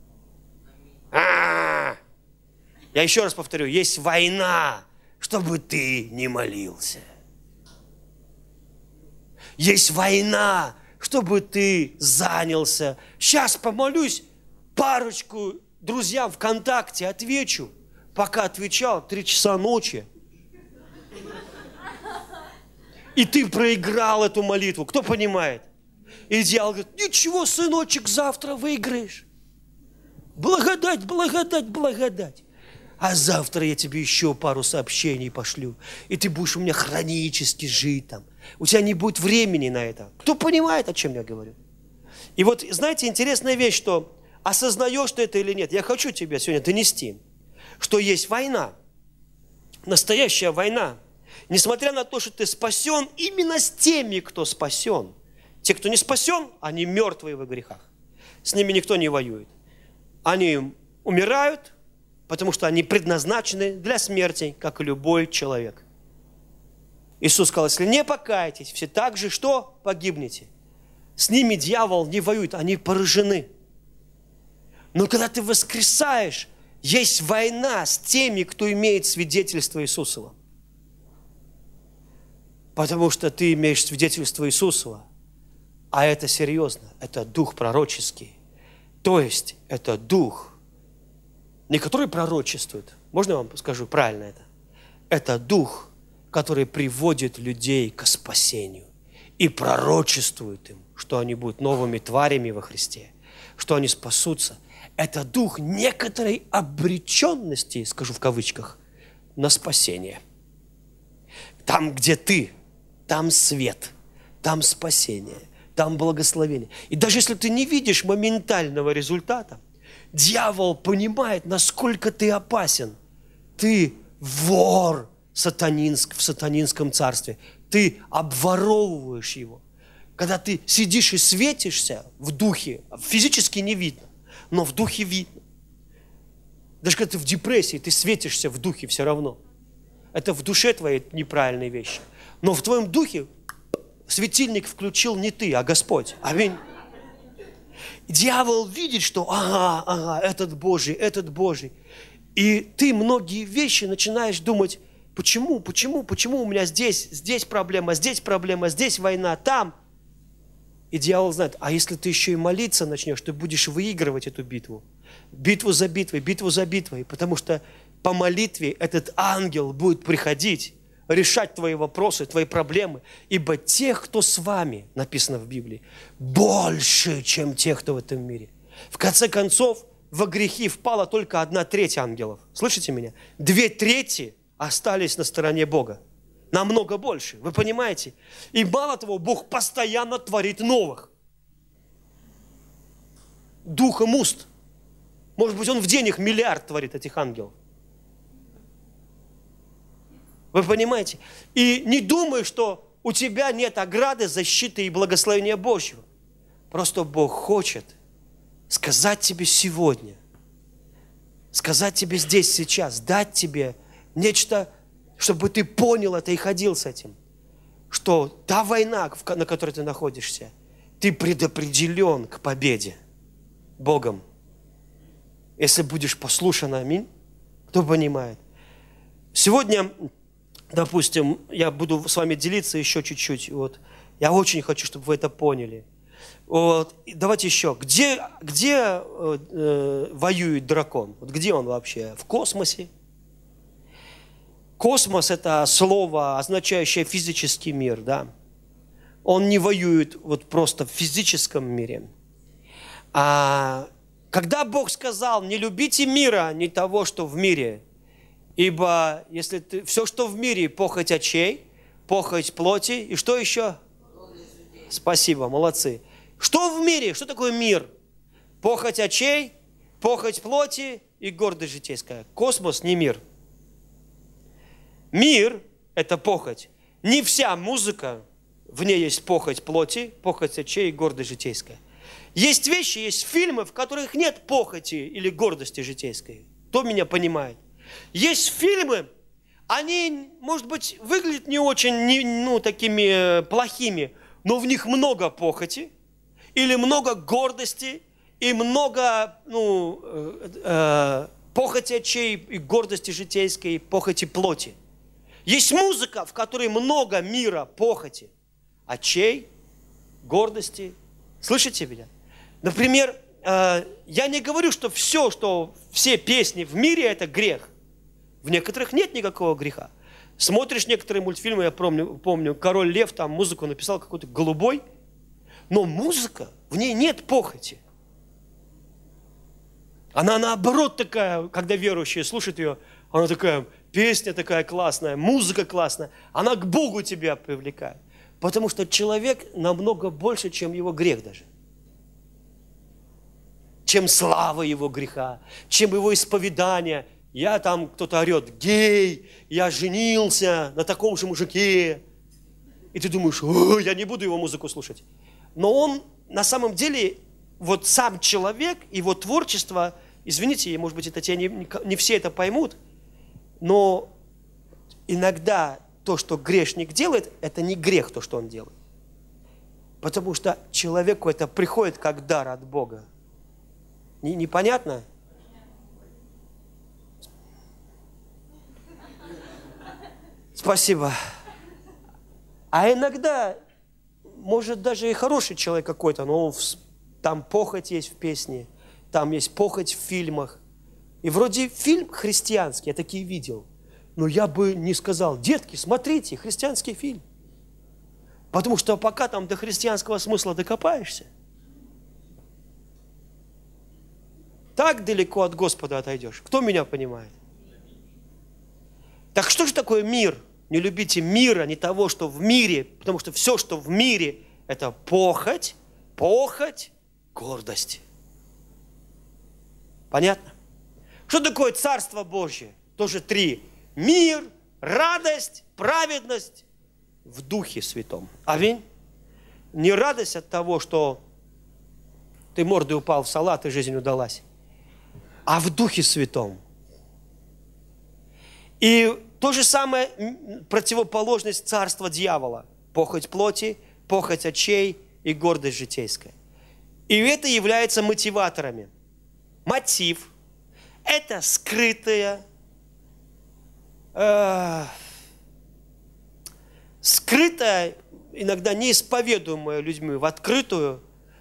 Я еще раз повторю, есть война, чтобы ты не молился. Есть война, чтобы ты занялся. Сейчас помолюсь, парочку друзьям ВКонтакте отвечу. Пока отвечал, 3 часа ночи. И ты проиграл эту молитву. Кто понимает? И дьявол говорит, ничего, сыночек, завтра выиграешь. Благодать, благодать, благодать. А завтра я тебе еще пару сообщений пошлю. И ты будешь у меня хронически жить там. У тебя не будет времени на это. Кто понимает, о чем я говорю? И вот, знаете, интересная вещь, что осознаешь ты это или нет. Я хочу тебе сегодня донести, что есть война. Настоящая война. Несмотря на то, что ты спасен именно с теми, кто спасен. Те, кто не спасен, они мертвые во грехах. С ними никто не воюет. Они умирают, потому что они предназначены для смерти, как и любой человек. Иисус сказал, если не покаетесь, все так же, что погибнете. С ними дьявол не воюет, они поражены. Но когда ты воскресаешь, есть война с теми, кто имеет свидетельство Иисусова. Потому что ты имеешь свидетельство Иисусова. А это серьезно, это дух пророческий. То есть это дух, не который пророчествует, можно я вам скажу правильно это? Это дух, который приводит людей к спасению и пророчествует им, что они будут новыми тварями во Христе, что они спасутся. Это дух некоторой обреченности, скажу в кавычках, на спасение. Там, где ты, там свет, там спасение. Там благословение. И даже если ты не видишь моментального результата, дьявол понимает, насколько ты опасен. Ты вор в сатанинском царстве. Ты обворовываешь его. Когда ты сидишь и светишься в духе, физически не видно, но в духе видно. Даже когда ты в депрессии, ты светишься в духе все равно. Это в душе твоей неправильные вещи. Но в твоем духе светильник включил не ты, а Господь. Аминь. Дьявол видит, что этот Божий. И ты многие вещи начинаешь думать, почему у меня здесь проблема, здесь война, там. И дьявол знает, а если ты еще и молиться начнешь, ты будешь выигрывать эту битву. Битву за битвой. Потому что по молитве этот ангел будет приходить, решать твои вопросы, твои проблемы. Ибо тех, кто с вами, написано в Библии, больше, чем тех, кто в этом мире. В конце концов, во грехи впала только 1/3 ангелов. Слышите меня? 2/3 остались на стороне Бога. Намного больше, вы понимаете? И мало того, Бог постоянно творит новых. Духом уст. Может быть, Он в день их миллиард творит, этих ангелов. Вы понимаете? И не думай, что у тебя нет ограды, защиты и благословения Божьего. Просто Бог хочет сказать тебе сегодня, сказать тебе здесь, сейчас, дать тебе нечто, чтобы ты понял это и ходил с этим. Что та война, на которой ты находишься, ты предопределен к победе Богом. Если будешь послушан, аминь. Кто понимает? Сегодня, допустим, я буду с вами делиться еще чуть-чуть. Вот. Я очень хочу, чтобы вы это поняли. Вот. Давайте еще. Где воюет дракон? Вот где он вообще? В космосе? Космос – это слово, означающее физический мир, да? Он не воюет вот просто в физическом мире. А когда Бог сказал, не любите мира, не того, что в мире, ибо если все, что в мире, похоть очей, похоть плоти, и что еще? Спасибо, молодцы. Что в мире? Что такое мир? Похоть очей, похоть плоти и гордость житейская. Космос не мир. Мир – это похоть. Не вся музыка, в ней есть похоть плоти, похоть очей и гордость житейская. Есть вещи, есть фильмы, в которых нет похоти или гордости житейской. Кто меня понимает? Есть фильмы, они, может быть, выглядят не очень такими плохими, но в них много похоти, или много гордости, и много похоти очей и гордости житейской, и похоти плоти. Есть музыка, в которой много мира, похоти, очей, гордости. Слышите меня? Например, я не говорю, что все песни в мире – это грех. В некоторых нет никакого греха. Смотришь некоторые мультфильмы, я помню, «Король Лев», там музыку написал какой-то голубой, но музыка, в ней нет похоти. Она наоборот такая, когда верующие слушают ее, она такая, песня такая классная, музыка классная, она к Богу тебя привлекает. Потому что человек намного больше, чем его грех даже. Чем слава его греха, чем его исповедание. Я там, кто-то орет, гей, я женился на таком же мужике. И ты думаешь, я не буду его музыку слушать. Но он на самом деле, вот сам человек, его творчество, извините, может быть, это не все это поймут, но иногда то, что грешник делает, это не грех, то, что он делает. Потому что человеку это приходит как дар от Бога. Непонятно? Спасибо. А иногда, может, даже и хороший человек какой-то, но там похоть есть в песне, там есть похоть в фильмах. И вроде фильм христианский, я такие видел. Но я бы не сказал, детки, смотрите, христианский фильм. Потому что пока там до христианского смысла докопаешься, так далеко от Господа отойдешь. Кто меня понимает? Так что же такое мир? Не любите мира, не того, что в мире, потому что все, что в мире, это похоть, гордость. Понятно? Что такое Царство Божье? Тоже 3. Мир, радость, праведность в Духе Святом. Аминь. Не радость от того, что ты мордой упал в салат и жизнь удалась, а в Духе Святом. И то же самое противоположность царства дьявола. Похоть плоти, похоть очей и гордость житейская. И это является мотиваторами. Мотив – это скрытая, иногда неисповедуемая людьми в открытую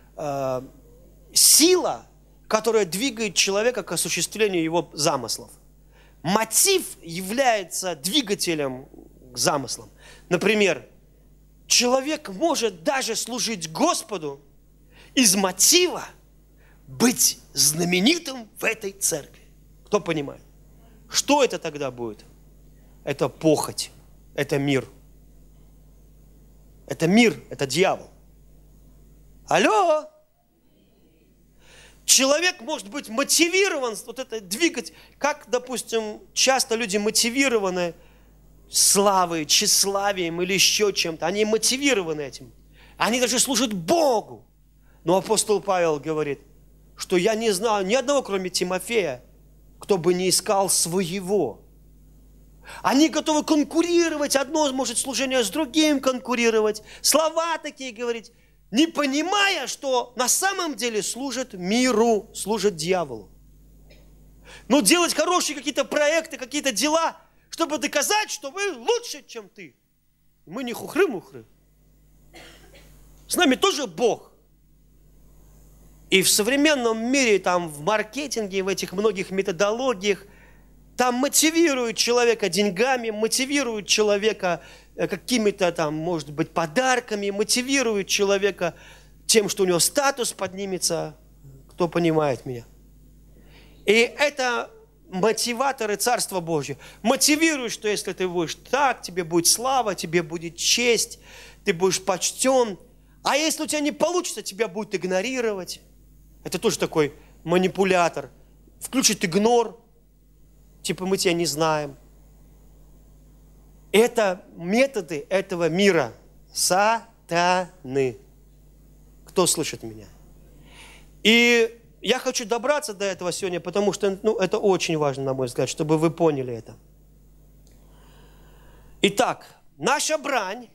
сила, которая двигает человека к осуществлению его замыслов. Мотив является двигателем к замыслам. Например, человек может даже служить Господу из мотива быть знаменитым в этой церкви. Кто понимает? Что это тогда будет? Это похоть, это мир. Это мир, это дьявол. Алло! Человек может быть мотивирован, вот это двигать, как, допустим, часто люди мотивированы славой, тщеславием или еще чем-то. Они мотивированы этим. Они даже служат Богу. Но апостол Павел говорит, что я не знаю ни одного, кроме Тимофея, кто бы не искал своего. Они готовы конкурировать, одно может служение с другим конкурировать, слова такие говорить, не понимая, что на самом деле служат миру, служат дьяволу. Но делать хорошие какие-то проекты, какие-то дела, чтобы доказать, что вы лучше, чем ты. Мы не хухры-мухры. С нами тоже Бог. И в современном мире, там, в маркетинге, в этих многих методологиях, там мотивируют человека деньгами, мотивируют человека какими-то там, может быть, подарками, мотивируют человека тем, что у него статус поднимется. Кто понимает меня? И это мотиваторы Царства Божьего. Мотивируют, что если ты будешь так, тебе будет слава, тебе будет честь, ты будешь почтен. А если у тебя не получится, тебя будут игнорировать. Это тоже такой манипулятор. Включит игнор. Типа мы тебя не знаем. Это методы этого мира. Сатаны. Кто слышит меня? И я хочу добраться до этого сегодня, потому что это очень важно, на мой взгляд, чтобы вы поняли это. Итак, наша брань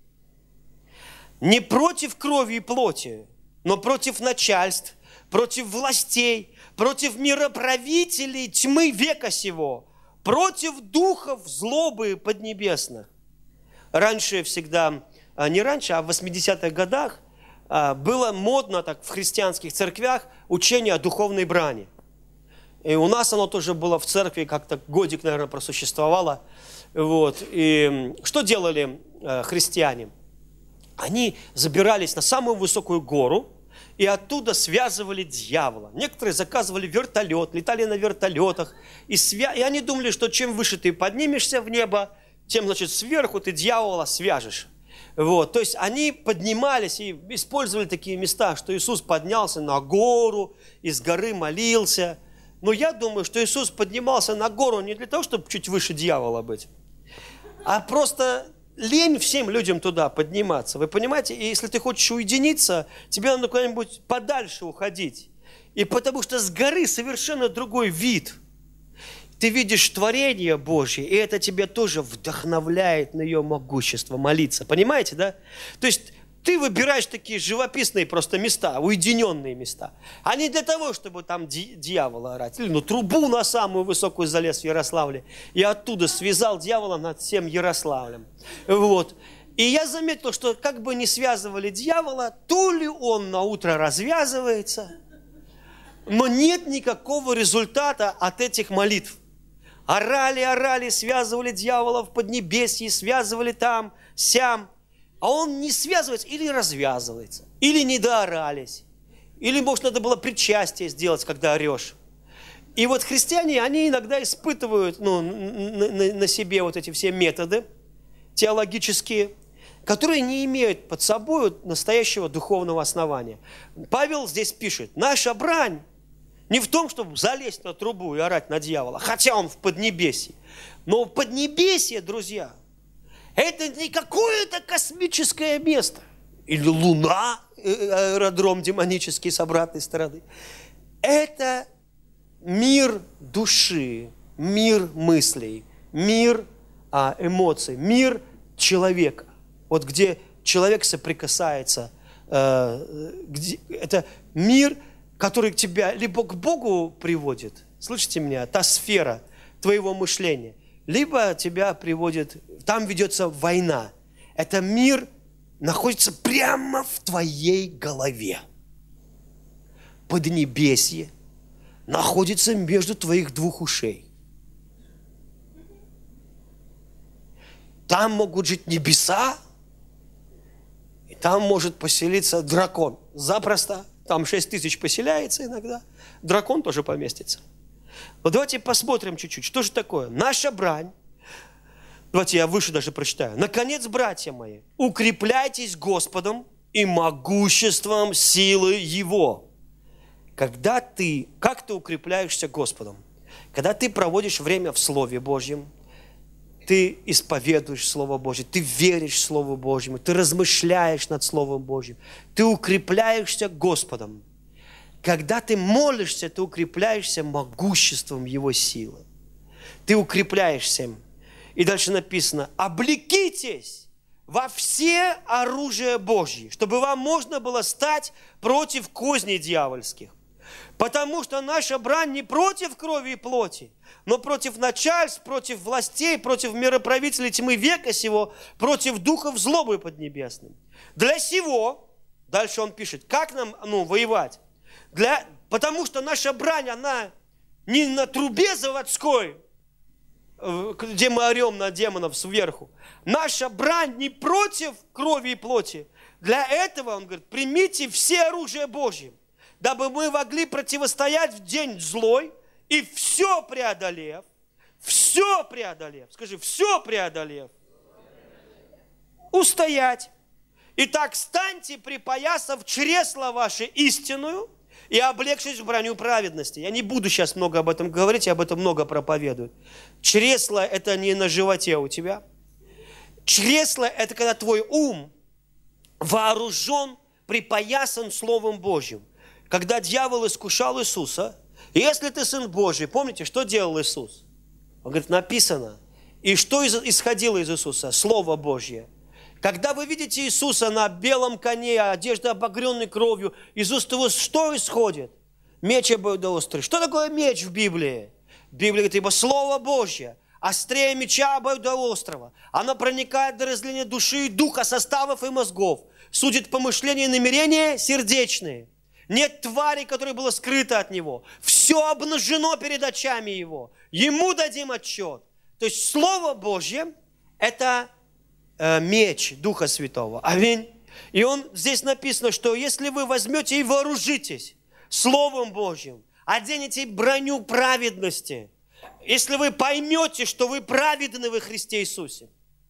не против крови и плоти, но против начальств, против властей, против мироправителей тьмы века сего, против духов злобы поднебесных. Раньше всегда, не раньше, а в 80-х годах было модно так в христианских церквях учение о духовной брани. И у нас оно тоже было в церкви, как-то годик, наверное, просуществовало. Вот. И что делали христиане? Они забирались на самую высокую гору, и оттуда связывали дьявола. Некоторые заказывали вертолет, летали на вертолетах. И они думали, что чем выше ты поднимешься в небо, тем, значит, сверху ты дьявола свяжешь. Вот. То есть они поднимались и использовали такие места, что Иисус поднялся на гору, из горы молился. Но я думаю, что Иисус поднимался на гору не для того, чтобы чуть выше дьявола быть, а просто... лень всем людям туда подниматься. Вы понимаете? И если ты хочешь уединиться, тебе надо куда-нибудь подальше уходить. И потому что с горы совершенно другой вид. Ты видишь творение Божье, и это тебя тоже вдохновляет на ее могущество молиться. Понимаете, да? То есть ты выбираешь такие живописные просто места, уединенные места. А не для того, чтобы там дьявола орать. Или трубу на самую высокую залез в Ярославле. И оттуда связал дьявола над всем Ярославлем. Вот. И я заметил, что как бы ни связывали дьявола, то ли он на утро развязывается, но нет никакого результата от этих молитв. Орали, связывали дьявола в Поднебесье, связывали там, сям. А он не связывается или развязывается, или не доорались, или, может, надо было причастие сделать, когда орешь. И вот христиане, они иногда испытывают на себе вот эти все методы теологические, которые не имеют под собой настоящего духовного основания. Павел здесь пишет, наша брань Не в том, чтобы залезть на трубу и орать на дьявола, хотя он в Поднебесье. Но Поднебесье, друзья, это не какое-то космическое место. Или Луна, аэродром демонический с обратной стороны. Это мир души, мир мыслей, мир эмоций, мир человека. Вот где человек соприкасается, это мир, который тебя либо к Богу приводит, слышите меня, та сфера твоего мышления, либо тебя приводит, там ведется война. Это мир находится прямо в твоей голове. Поднебесье находится между твоих двух ушей. Там могут жить небеса, и там может поселиться дракон. Запросто. Там 6000 поселяется иногда. Дракон тоже поместится. Но давайте посмотрим чуть-чуть, что же такое. Наша брань. Давайте я выше даже прочитаю. Наконец, братья мои, укрепляйтесь Господом и могуществом силы Его. Как ты укрепляешься Господом? Когда ты проводишь время в Слове Божьем, ты исповедуешь Слово Божье, ты веришь Слову Божьему, ты размышляешь над Словом Божьим, ты укрепляешься Господом. Когда ты молишься, ты укрепляешься могуществом Его силы. Ты укрепляешься им. И дальше написано: облекитесь во все оружие Божье, чтобы вам можно было стать против козней дьявольских. Потому что наша брань не против крови и плоти, но против начальств, против властей, против мироправителей тьмы века сего, против духов злобы поднебесным. Для сего, дальше он пишет, как нам воевать? Потому что наша брань, она не на трубе заводской, где мы орем на демонов сверху. Наша брань не против крови и плоти. Для этого, он говорит, примите все оружие Божье, дабы мы могли противостоять в день злой и все преодолев, скажи, все преодолев, устоять. Итак, станьте, припоясав чресло ваше истинную и облегшись в броню праведности. Я не буду сейчас много об этом говорить, я об этом много проповедую. Чресло – это не на животе у тебя. Чресло – это когда твой ум вооружен, припоясан Словом Божьим. Когда дьявол искушал Иисуса, если ты Сын Божий, помните, что делал Иисус? Он говорит, написано. И что исходило из Иисуса? Слово Божье. Когда вы видите Иисуса на белом коне, одежда обогренной кровью, из уст его что исходит? Меч обоюдоострый. Что такое меч в Библии? Библия говорит, ибо Слово Божье острее меча обоюдоострого. Оно проникает до разделения души и духа, составов и мозгов. Судит помышления и намерения сердечные. Нет твари, которая была скрыта от Него. Все обнажено перед очами Его. Ему дадим отчет. То есть Слово Божье – это меч Духа Святого. Аминь. И здесь написано, что если вы возьмете и вооружитесь Словом Божьим, оденете броню праведности, если вы поймете, что вы праведны во Христе Иисусе,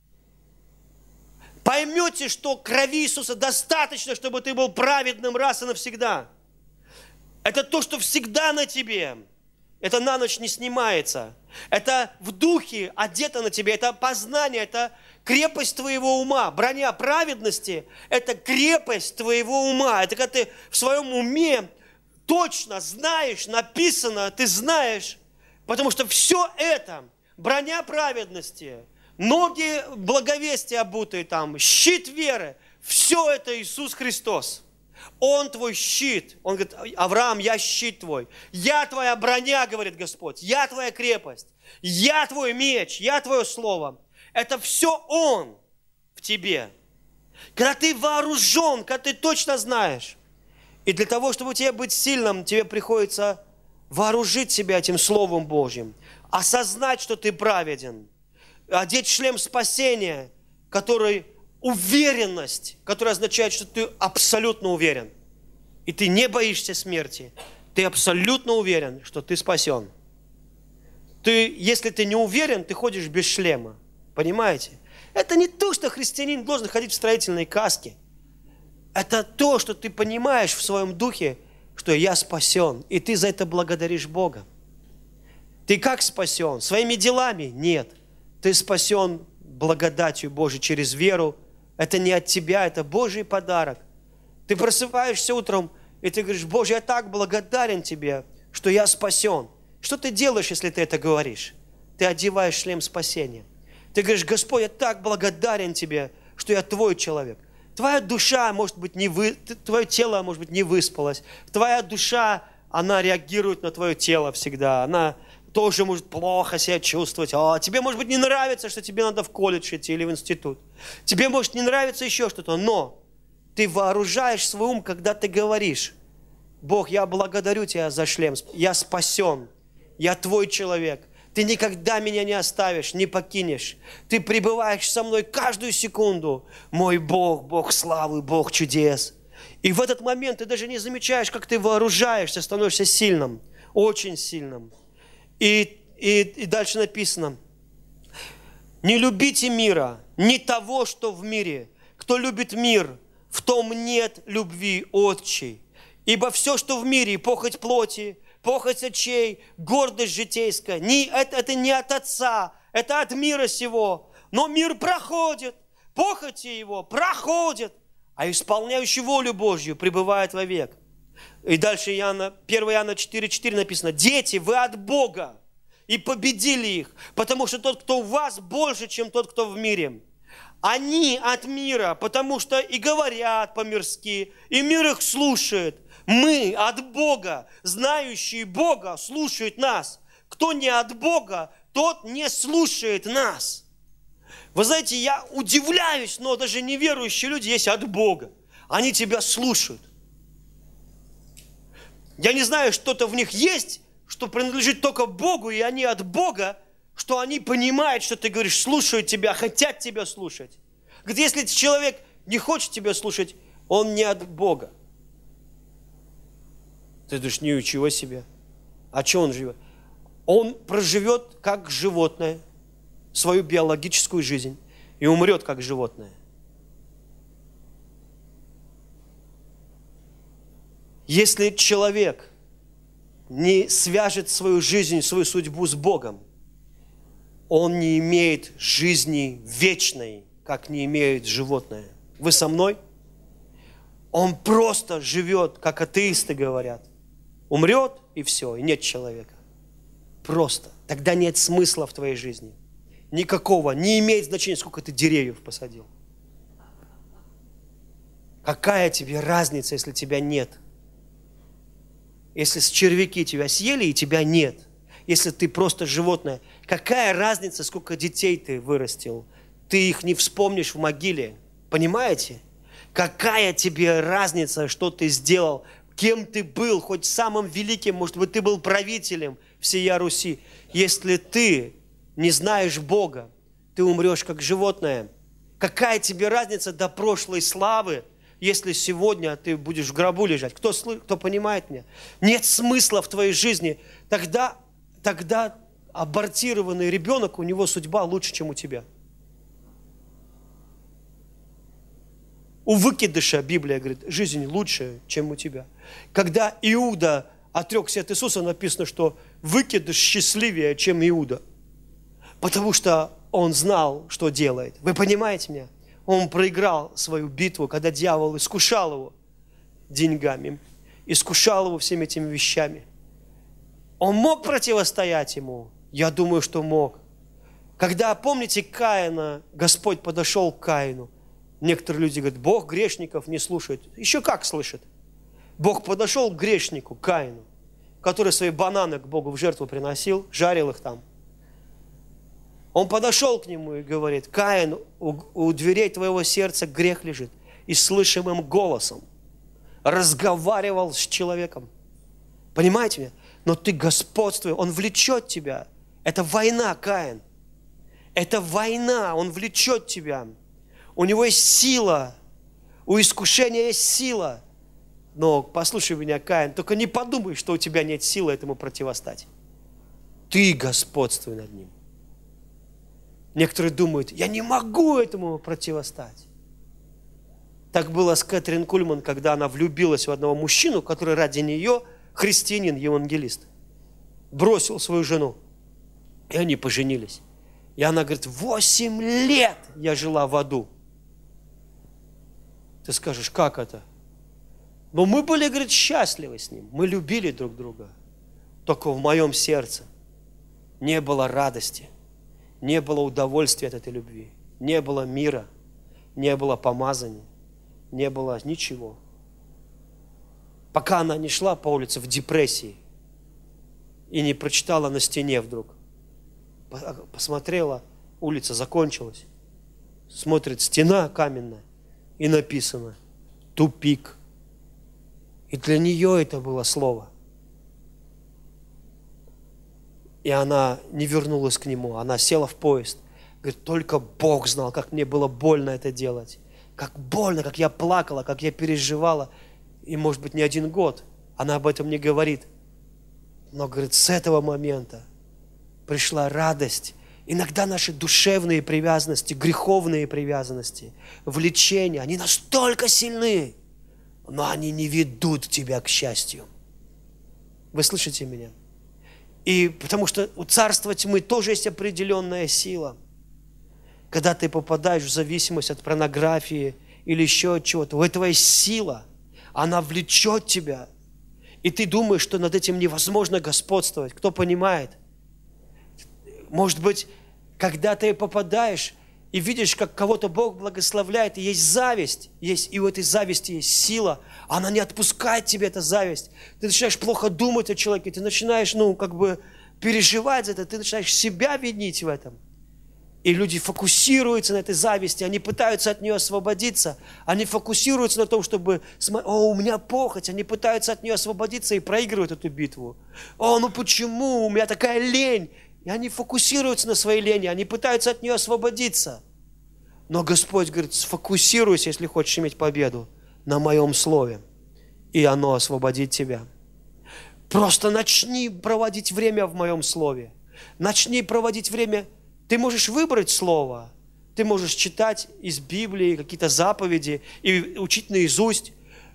поймете, что крови Иисуса достаточно, чтобы ты был праведным раз и навсегда. Это то, что всегда на тебе. Это на ночь не снимается. Это в духе одето на тебе. Это познание, это крепость твоего ума. Броня праведности – это крепость твоего ума. Это когда ты в своем уме точно знаешь, написано, ты знаешь. Потому что все это, броня праведности, ноги благовестия обутые там, щит веры, все это Иисус Христос. Он твой щит. Он говорит, Авраам, я щит твой. Я твоя броня, говорит Господь. Я твоя крепость. Я твой меч. Я твое слово. Это все Он в тебе. Когда ты вооружен, когда ты точно знаешь. И для того, чтобы тебе быть сильным, тебе приходится вооружить себя этим Словом Божьим. Осознать, что ты праведен. Одеть шлем спасения, который уверенность, которая означает, что ты абсолютно уверен. И ты не боишься смерти. Ты абсолютно уверен, что ты спасен. Если ты не уверен, ты ходишь без шлема. Понимаете? Это не то, что христианин должен ходить в строительной каске. Это то, что ты понимаешь в своем духе, что я спасен, и ты за это благодаришь Бога. Ты как спасен? Своими делами? Нет. Ты спасен благодатью Божией через веру. Это не от тебя, это Божий подарок. Ты просыпаешься утром, и ты говоришь: Боже, я так благодарен Тебе, что я спасен. Что ты делаешь, если ты это говоришь? Ты одеваешь шлем спасения. Ты говоришь: Господь, я так благодарен Тебе, что я Твой человек. Твоя душа, может быть, твое тело, может быть, не выспалось. Твоя душа, она реагирует на твое тело всегда. Она тоже может плохо себя чувствовать. Тебе, может быть, не нравится, что тебе надо в колледж идти или в институт. Тебе, может, не нравится еще что-то, но ты вооружаешь свой ум, когда ты говоришь: Бог, я благодарю Тебя за шлем. Я спасен. Я Твой человек. Ты никогда меня не оставишь, не покинешь. Ты пребываешь со мной каждую секунду. Мой Бог, Бог славы, Бог чудес. И в этот момент ты даже не замечаешь, как ты вооружаешься, становишься сильным, очень сильным. И дальше написано: не любите мира, не того, что в мире. Кто любит мир, в том нет любви отчей. Ибо все, что в мире, похоть плоти, похоть очей, гордость житейская, это не от Отца, это от мира сего. Но мир проходит, похоти его проходят, а исполняющий волю Божью пребывает вовек. И дальше 1 Иоанна 4,4 написано: дети, вы от Бога и победили их, потому что тот, кто у вас, больше, чем тот, кто в мире. Они от мира, потому что и говорят по-мирски, и мир их слушает. Мы от Бога, знающие Бога, слушают нас. Кто не от Бога, тот не слушает нас. Вы знаете, я удивляюсь, но даже неверующие люди есть от Бога. Они тебя слушают. Я не знаю, что-то в них есть, что принадлежит только Богу, и они от Бога, что они понимают, что ты говоришь, слушают тебя, хотят тебя слушать. Говорит, если человек не хочет тебя слушать, он не от Бога. Ты думаешь, ничего себе. А что он живет? Он проживет как животное свою биологическую жизнь и умрет как животное. Если человек не свяжет свою жизнь, свою судьбу с Богом, он не имеет жизни вечной, как не имеет животное. Вы со мной? Он просто живет, как атеисты говорят. Умрет, и все, и нет человека. Просто. Тогда нет смысла в твоей жизни. Никакого. Не имеет значения, сколько ты деревьев посадил. Какая тебе разница, если тебя нет? Если червяки тебя съели, и тебя нет. Если ты просто животное. Какая разница, сколько детей ты вырастил? Ты их не вспомнишь в могиле. Понимаете? Какая тебе разница, что ты сделал? Кем ты был, хоть самым великим, может быть, ты был правителем всея Руси. Если ты не знаешь Бога, ты умрешь как животное. Какая тебе разница до прошлой славы, если сегодня ты будешь в гробу лежать? Кто понимает меня? Нет смысла в твоей жизни. Тогда абортированный ребенок, у него судьба лучше, чем у тебя. У выкидыша, Библия говорит, жизнь лучше, чем у тебя. Когда Иуда отрекся от Иисуса, написано, что выкидыш счастливее, чем Иуда. Потому что он знал, что делает. Вы понимаете меня? Он проиграл свою битву, когда дьявол искушал его деньгами, искушал его всеми этими вещами. Он мог противостоять ему? Я думаю, что мог. Когда, помните, Каина, Господь подошел к Каину, некоторые люди говорят, Бог грешников не слушает. Еще как слышит. Бог подошел к грешнику, Каину, который свои бананы к Богу в жертву приносил, жарил их там. Он подошел к нему и говорит, Каин, у дверей твоего сердца грех лежит. И слышимым голосом разговаривал с человеком. Понимаете меня? Но ты господствуешь, он влечет тебя. Это война, Каин. Это война, он влечет тебя. У него есть сила, у искушения есть сила. Но послушай меня, Каин, только не подумай, что у тебя нет силы этому противостать. Ты господствуй над ним. Некоторые думают, я не могу этому противостать. Так было с Кэтрин Кульман, когда она влюбилась в одного мужчину, который ради нее христианин, евангелист. Бросил свою жену. И они поженились. И она говорит, 8 лет я жила в аду. Ты скажешь, как это? Но мы были, говорит, счастливы с ним. Мы любили друг друга. Только в моем сердце не было радости, не было удовольствия от этой любви, не было мира, не было помазания, не было ничего. Пока она не шла по улице в депрессии и не прочитала на стене вдруг. Посмотрела, улица закончилась. Смотрит, стена каменная, и написано «Тупик». И для нее это было слово. И она не вернулась к нему, она села в поезд. Говорит, только Бог знал, как мне было больно это делать. Как больно, как я плакала, как я переживала. И, может быть, не 1 год. Она об этом не говорит. Но, говорит, с этого момента пришла радость. Иногда наши душевные привязанности, греховные привязанности, влечения, они настолько сильны, но они не ведут тебя к счастью. Вы слышите меня? И потому что у царства тьмы тоже есть определенная сила. Когда ты попадаешь в зависимость от порнографии или еще от чего-то, у этого есть сила. Она влечет тебя. И ты думаешь, что над этим невозможно господствовать. Кто понимает? Может быть, когда ты попадаешь и видишь, как кого-то Бог благословляет, и есть зависть, и у этой зависти есть сила, она не отпускает тебе, эта зависть. Ты начинаешь плохо думать о человеке, ты начинаешь, переживать за это, ты начинаешь себя винить в этом. И люди фокусируются на этой зависти, они пытаются от нее освободиться, они фокусируются на том, чтобы, у меня похоть, они пытаются от нее освободиться и проигрывают эту битву. Почему, у меня такая лень. И они фокусируются на своей лени, они пытаются от нее освободиться. Но Господь говорит, сфокусируйся, если хочешь иметь победу, на моем слове, и оно освободит тебя. Просто начни проводить время в моем слове. Начни проводить время. Ты можешь выбрать слово, ты можешь читать из Библии какие-то заповеди и учить наизусть.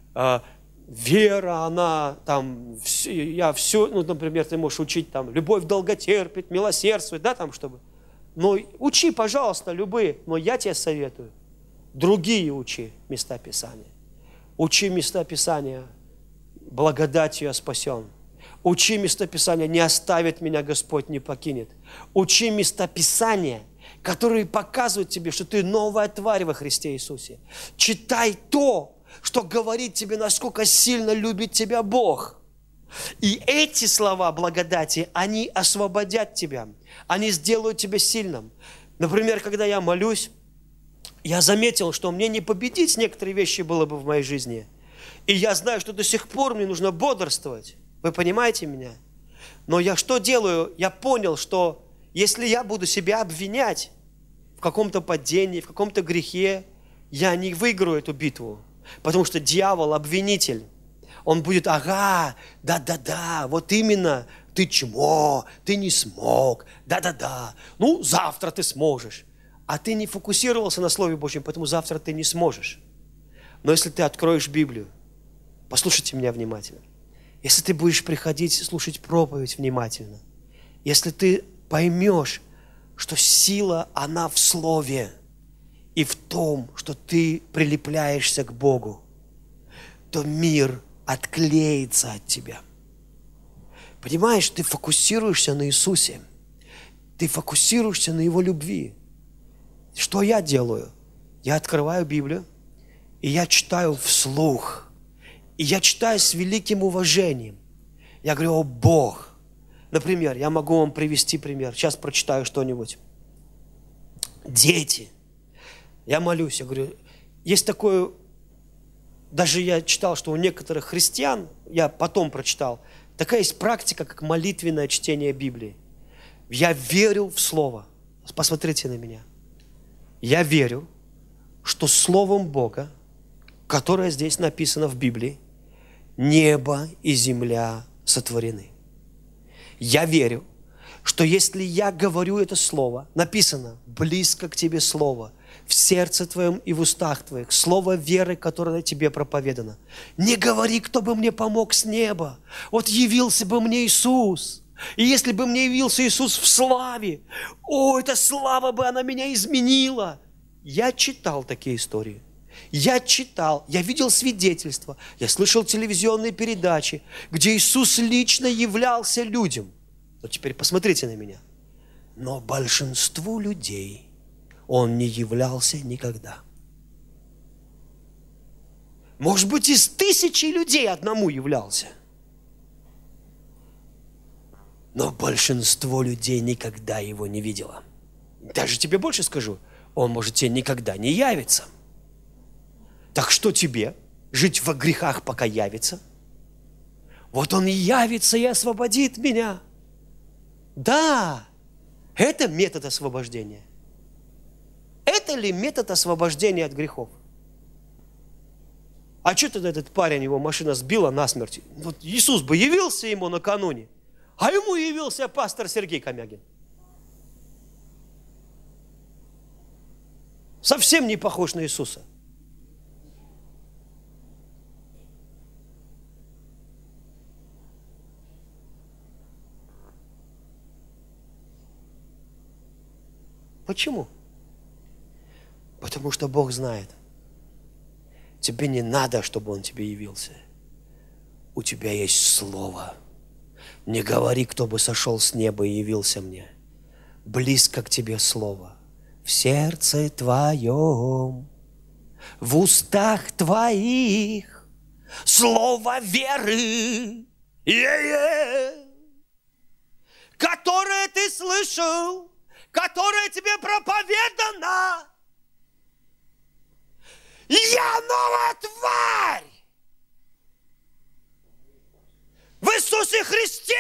Вера, она там, например, ты можешь учить там, любовь долготерпит, милосердствует, чтобы. Но учи, пожалуйста, любые, но я тебе советую, другие учи места Писания. Учи места Писания, благодатью я спасен. Учи места Писания, не оставит меня Господь, не покинет. Учи места Писания, которые показывают тебе, что ты новая тварь во Христе Иисусе. Читай то, что говорит тебе, насколько сильно любит тебя Бог. И эти слова благодати, они освободят тебя. Они сделают тебя сильным. Например, когда я молюсь, я заметил, что мне не победить некоторые вещи было бы в моей жизни. И я знаю, что до сих пор мне нужно бодрствовать. Вы понимаете меня? Но я что делаю? Я понял, что если я буду себя обвинять в каком-то падении, в каком-то грехе, я не выиграю эту битву. Потому что дьявол обвинитель. Он будет, да, вот именно, ты чмо, ты не смог, да, завтра ты сможешь. А ты не фокусировался на Слове Божьем, поэтому завтра ты не сможешь. Но если ты откроешь Библию, послушайте меня внимательно, если ты будешь приходить слушать проповедь внимательно, если ты поймешь, что сила, она в Слове, и в том, что ты прилепляешься к Богу, то мир отклеится от тебя. Понимаешь, ты фокусируешься на Иисусе, ты фокусируешься на Его любви. Что я делаю? Я открываю Библию, и я читаю вслух, и я читаю с великим уважением. Я говорю, о Бог. Например, я могу вам привести пример. Сейчас прочитаю что-нибудь. Дети. Я молюсь, я говорю, есть такое, даже я читал, что у некоторых христиан, я потом прочитал, такая есть практика, как молитвенное чтение Библии. Я верю в Слово. Посмотрите на меня. Я верю, что Словом Бога, которое здесь написано в Библии, небо и земля сотворены. Я верю, что если я говорю это Слово, написано, близко к тебе Слово, в сердце твоем и в устах твоих, слово веры, которое тебе проповедано. Не говори, кто бы мне помог с неба. Вот явился бы мне Иисус. И если бы мне явился Иисус в славе, эта слава бы, она меня изменила. Я читал такие истории. Я видел свидетельства, я слышал телевизионные передачи, где Иисус лично являлся людям. Но теперь посмотрите на меня. Но большинству людей Он не являлся никогда. Может быть, из 1000 людей одному являлся. Но большинство людей никогда Его не видело. Даже тебе больше скажу, Он, может, тебе никогда не явится. Так что тебе? Жить во грехах, пока явится? Вот Он явится и освободит меня. Да, это метод освобождения. Это ли метод освобождения от грехов? А что тогда этот парень, его машина сбила насмерть? Вот Иисус бы явился ему накануне, а ему явился пастор Сергей Комягин. Совсем не похож на Иисуса. Почему? Потому что Бог знает, тебе не надо, чтобы Он тебе явился. У тебя есть Слово. Не говори, кто бы сошел с неба и явился мне. Близко к тебе Слово. В сердце твоем, в устах твоих, Слово веры, которое ты слышал, которое тебе проповедано. Я новая тварь в Иисусе Христе.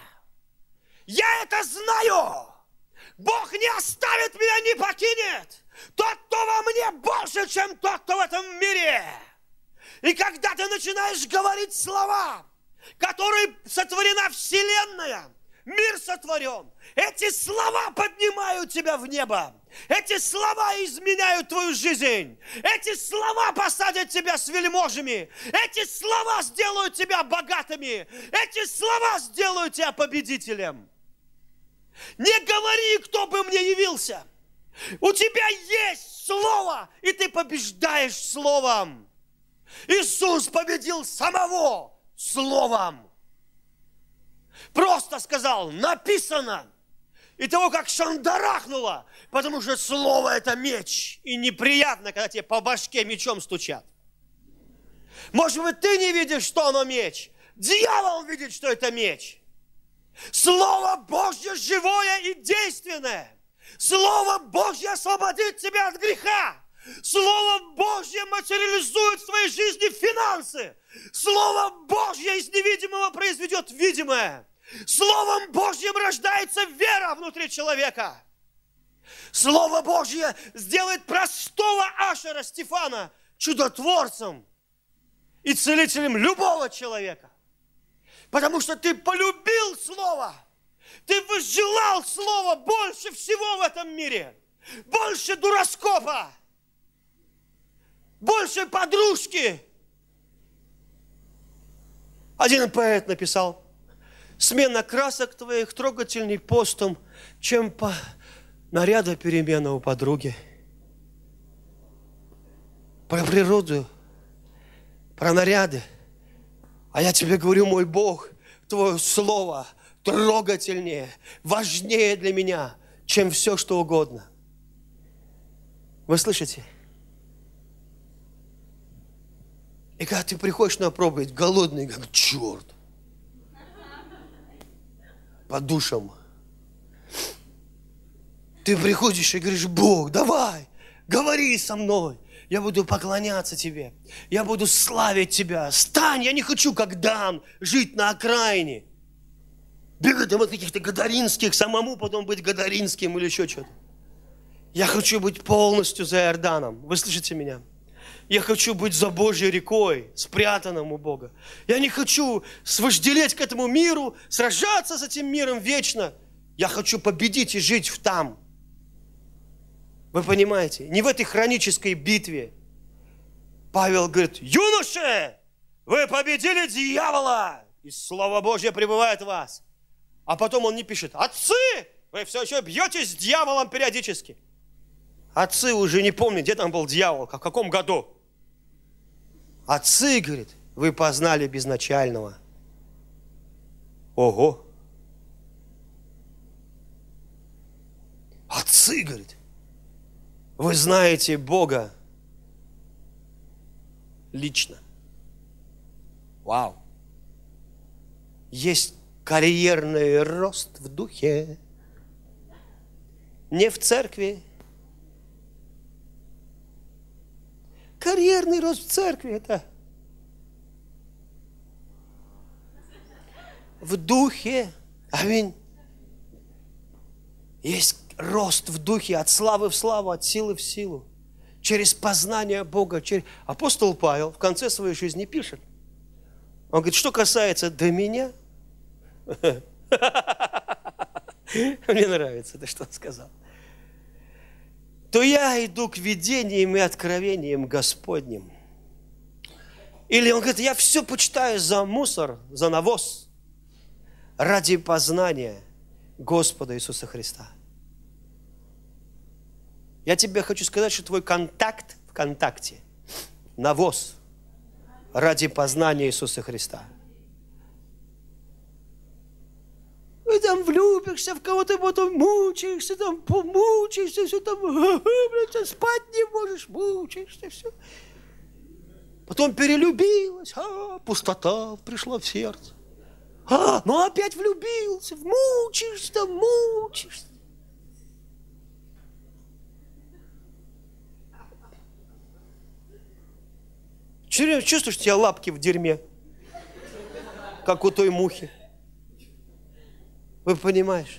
Я это знаю. Бог не оставит меня, не покинет. Тот, кто во мне, больше, чем тот, кто в этом мире. И когда ты начинаешь говорить слова, которые сотворена Вселенная, мир сотворен, эти слова поднимают тебя в небо. Эти слова изменяют твою жизнь. Эти слова посадят тебя с вельможами. Эти слова сделают тебя богатыми. Эти слова сделают тебя победителем. Не говори, кто бы мне явился. У тебя есть Слово, и ты побеждаешь Словом. Иисус победил самого Словом. Просто сказал, написано. И того, как шандарахнуло, потому что Слово – это меч. И неприятно, когда тебе по башке мечом стучат. Может быть, ты не видишь, что оно меч. Дьявол видит, что это меч. Слово Божье живое и действенное. Слово Божье освободит тебя от греха. Слово Божье материализует в твоей жизни финансы. Слово Божье из невидимого произведет видимое. Словом Божьим рождается вера внутри человека. Слово Божье сделает простого Ашера Стефана чудотворцем и целителем любого человека. Потому что ты полюбил Слово. Ты возжелал Слово больше всего в этом мире. Больше дураскопа. Больше подружки. Один поэт написал: смена красок твоих трогательней постом, чем по наряда перемена у подруги. Про природу, про наряды. А я тебе говорю, мой Бог, Твое Слово трогательнее, важнее для меня, чем все, что угодно. Вы слышите? И когда ты приходишь на проповедь, голодный, как черт, по душам, ты приходишь и говоришь: Бог, давай, говори со мной. Я буду поклоняться Тебе. Я буду славить Тебя. Стань, я не хочу, как Дан, жить на окраине. Бегать там от каких-то Гадаринских, самому потом быть Гадаринским или еще что-то. Я хочу быть полностью за Иорданом. Вы слышите меня? Я хочу быть за Божьей рекой, спрятанным у Бога. Я не хочу вожделеть к этому миру, сражаться с этим миром вечно. Я хочу победить и жить в там. Вы понимаете? Не в этой хронической битве. Павел говорит: юноши, вы победили дьявола, и Слово Божье пребывает в вас. А потом он не пишет: отцы, вы все еще бьетесь с дьяволом периодически. Отцы уже не помнят, где там был дьявол, в каком году. Отцы, говорит, вы познали безначального. Ого! Отцы, говорит, вы знаете Бога лично. Вау! Есть карьерный рост в духе, не в церкви. Карьерный рост в церкви – это в духе. Аминь. Есть рост в духе от славы в славу, от силы в силу. Через познание Бога. Апостол Павел в конце своей жизни пишет. Он говорит: что касается до меня, мне нравится это, что он сказал, то я иду к видениям и откровениям Господним. Или он говорит: я все почитаю за мусор, за навоз, ради познания Господа Иисуса Христа. Я тебе хочу сказать, что твой контакт ВКонтакте – навоз ради познания Иисуса Христа. И там влюбишься в кого-то, потом мучаешься, там помучаешься, все там, спать не можешь, мучаешься, все. Потом перелюбилась, пустота пришла в сердце. Ну опять влюбился, мучаешься, там мучаешься. Чувствуешь, у тебя лапки в дерьме, как у той мухи. Вы понимаешь?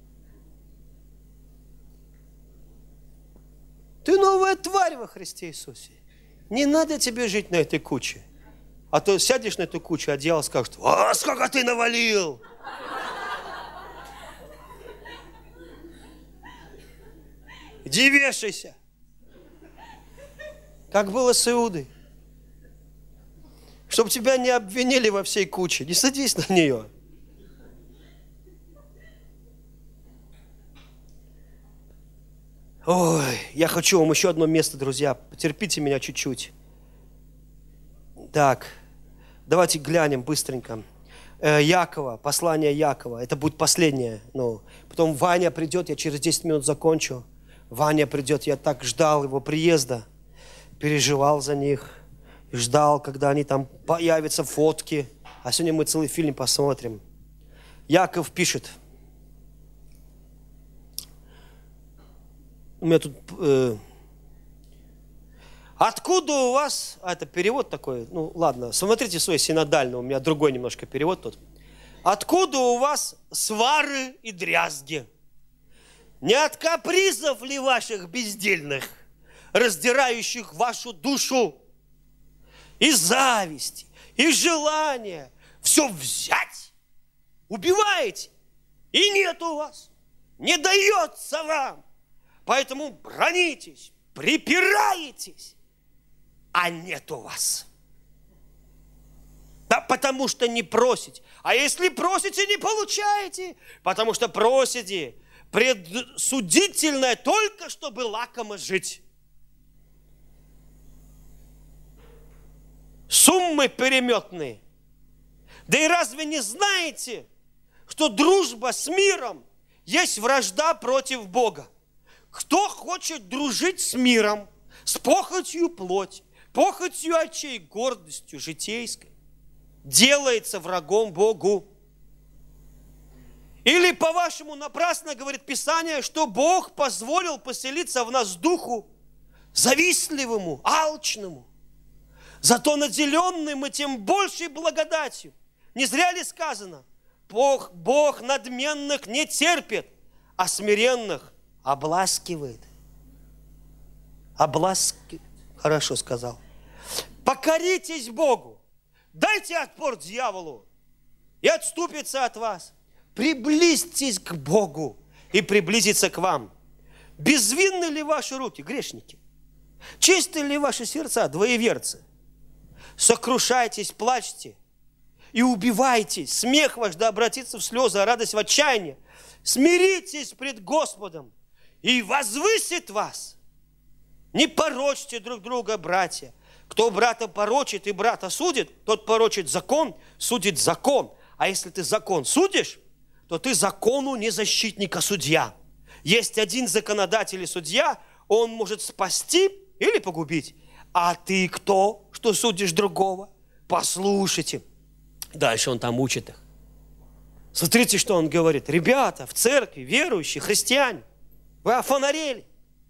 Ты новая тварь во Христе Иисусе. Не надо тебе жить на этой куче. А то сядешь на эту кучу, а дьявол скажет: сколько ты навалил! Иди вешайся. Как было с Иудой. Чтобы тебя не обвинили во всей куче, не садись на нее. Ой, я хочу вам еще одно место, друзья. Потерпите меня чуть-чуть. Так, давайте глянем быстренько. Якова, послание Якова. Это будет последнее. Потом Ваня придет, я через 10 минут закончу. Ваня придет, я так ждал его приезда. Переживал за них. Ждал, когда они там появятся, фотки. А сегодня мы целый фильм посмотрим. Яков пишет. У меня тут... Откуда у вас... это перевод такой. Ладно, смотрите свой синодальный. У меня другой немножко перевод тут. Откуда у вас свары и дрязги? Не от капризов ли ваших бездельных, раздирающих вашу душу? И зависти, и желания все взять, убиваете, и нет у вас, не дается вам. Поэтому бронитесь, припираетесь, а нет у вас. Да потому что не просите. А если просите, не получаете, потому что просите предсудительное только, чтобы лакомо жить. Суммы переметные. Да и разве не знаете, что дружба с миром есть вражда против Бога? Кто хочет дружить с миром, с похотью плоти, похотью очей, гордостью житейской, делается врагом Богу. Или, по-вашему, напрасно говорит Писание, что Бог позволил поселиться в нас духу завистливому, алчному, зато наделенным мы тем большей благодатью. Не зря ли сказано: Бог надменных не терпит, а смиренных обласкивает. Обласкивает. Хорошо сказал. Покоритесь Богу, дайте отпор дьяволу, и отступится от вас. Приблизьтесь к Богу, и приблизится к вам. Безвинны ли ваши руки, грешники? Чисты ли ваши сердца, двоеверцы? Сокрушайтесь, плачьте и убивайтесь. Смех ваш да обратится в слезы, а радость в отчаяние. Смиритесь пред Господом, и возвысит вас. Не порочьте друг друга, братья. Кто брата порочит и брата судит, тот порочит закон, судит закон. А если ты закон судишь, то ты закону не защитник, а судья. Есть один законодатель и судья, он может спасти или погубить. А ты кто, что судишь другого? Послушайте. Дальше он там учит их. Смотрите, что он говорит. Ребята в церкви, верующие, христиане, вы офонарели.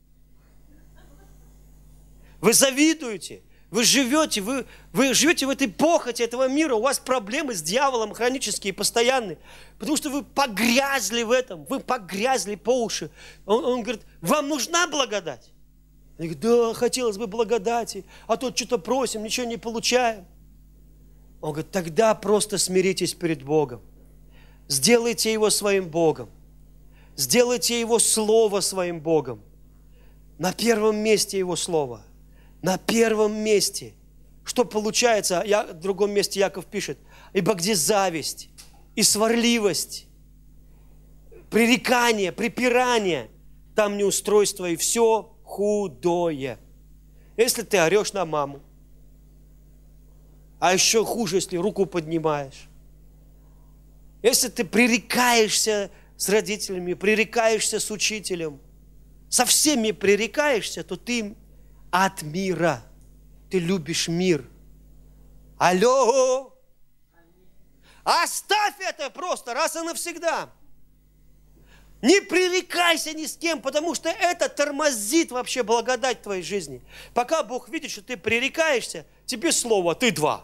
Вы завидуете. Вы живете в этой похоти этого мира. У вас проблемы с дьяволом хронические, постоянные. Потому что вы погрязли в этом. Вы погрязли по уши. Он говорит, вам нужна благодать? Я говорю, да, хотелось бы благодати, а то что-то просим, ничего не получаем. Он говорит, тогда просто смиритесь перед Богом. Сделайте Его своим Богом. Сделайте Его Слово своим Богом. На первом месте Его Слово. На первом месте. Что получается? В другом месте Яков пишет, ибо где зависть и сварливость, пререкание, припирание, там неустройство и все худое. Если ты орешь на маму, а еще хуже, если руку поднимаешь, если ты пререкаешься с родителями, пререкаешься с учителем, со всеми пререкаешься, то ты от мира. Ты любишь мир. Алло! Оставь это просто раз и навсегда. Не пререкайся ни с кем, потому что это тормозит вообще благодать в твоей жизни. Пока Бог видит, что ты пререкаешься, тебе слово, ты 2.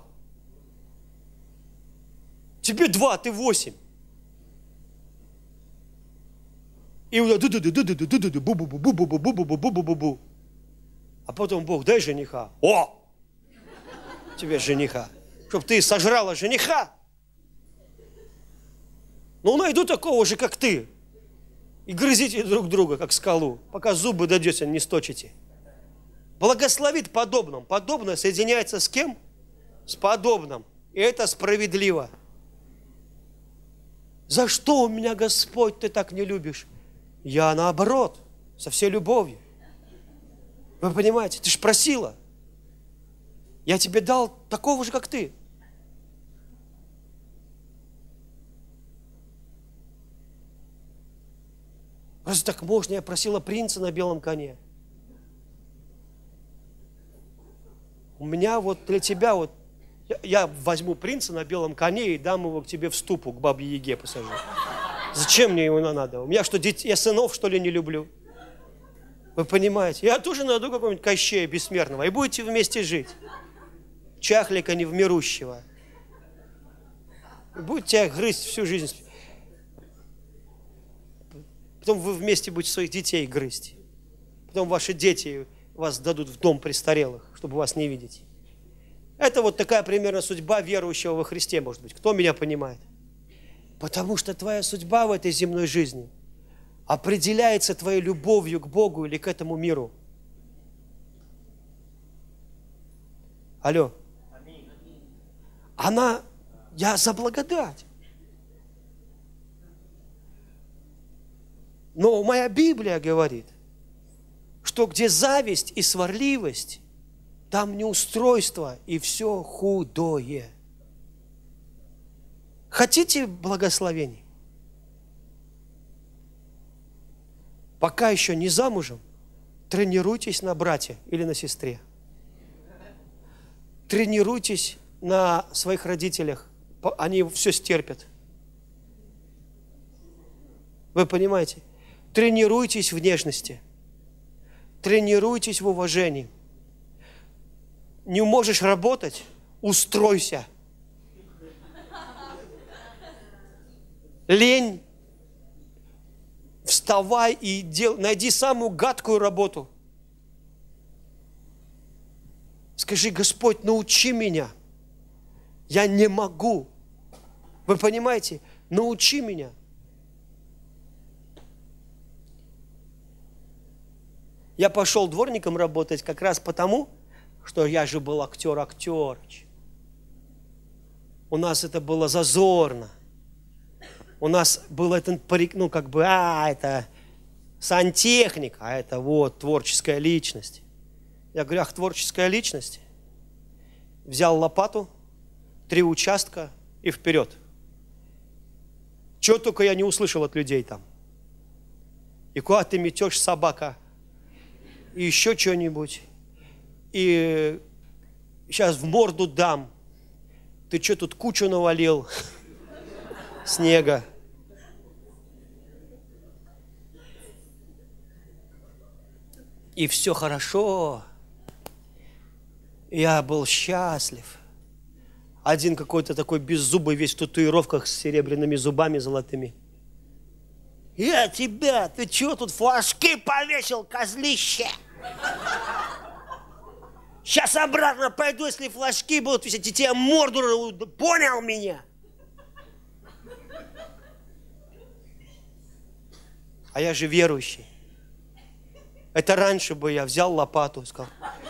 Тебе 2, ты 8. И бу-бу-бу-бу-бу-бу-бу-бу-бу-бу-бу-бу-бу-бу-бу. А потом Бог, дай жениха. О! Тебе жениха. Чтоб ты сожрала жениха. Ну, найду такого же, как ты. И грызите друг друга, как скалу, пока зубы дойдете, не сточите. Благословит подобным. Подобное соединяется с кем? С подобным. И это справедливо. За что у меня, Господь, ты так не любишь? Я наоборот, со всей любовью. Вы понимаете, ты же просила. Я тебе дал такого же, как ты. Разве так можно? Я просила принца на белом коне. У меня вот для тебя вот, я возьму принца на белом коне и дам его к тебе в ступу, к бабе Яге посажу. Зачем мне его надо? У меня что, я сынов, что ли, не люблю? Вы понимаете? Я тоже найду какого-нибудь Кощея бессмертного, и будете вместе жить. Чахлика невмирущего. И будет тебя грызть всю жизнь. Потом вы вместе будете своих детей грызть. Потом ваши дети вас дадут в дом престарелых, чтобы вас не видеть. Это вот такая примерно судьба верующего во Христе, может быть. Кто меня понимает? Потому что твоя судьба в этой земной жизни определяется твоей любовью к Богу или к этому миру. Алло. Я за благодать. Но моя Библия говорит, что где зависть и сварливость, там неустройство и все худое. Хотите благословений? Пока еще не замужем, тренируйтесь на брате или на сестре. Тренируйтесь на своих родителях. Они все стерпят. Вы понимаете? Тренируйтесь в нежности. Тренируйтесь в уважении. Не можешь работать? Устройся. Лень. Вставай и найди самую гадкую работу. Скажи, Господь, научи меня. Я не могу. Вы понимаете? Научи меня. Я пошел дворником работать как раз потому, что я же был актер. У нас это было зазорно. У нас был это, это сантехник, а это вот творческая личность. Я говорю, ах, творческая личность. Взял лопату, 3 участка и вперед. Чего только я не услышал от людей там. И куда ты метешь, собака? И еще что-нибудь. И сейчас в морду дам. Ты что тут кучу навалил? Снега. И все хорошо. Я был счастлив. Один какой-то такой беззубый, весь в татуировках с серебряными зубами золотыми. Я тебя, ты что тут флажки повесил, козлище? Сейчас обратно пойду, если флажки будут висеть, и тебе морду, понял меня? А я же верующий. Это раньше бы я взял лопату и сказал,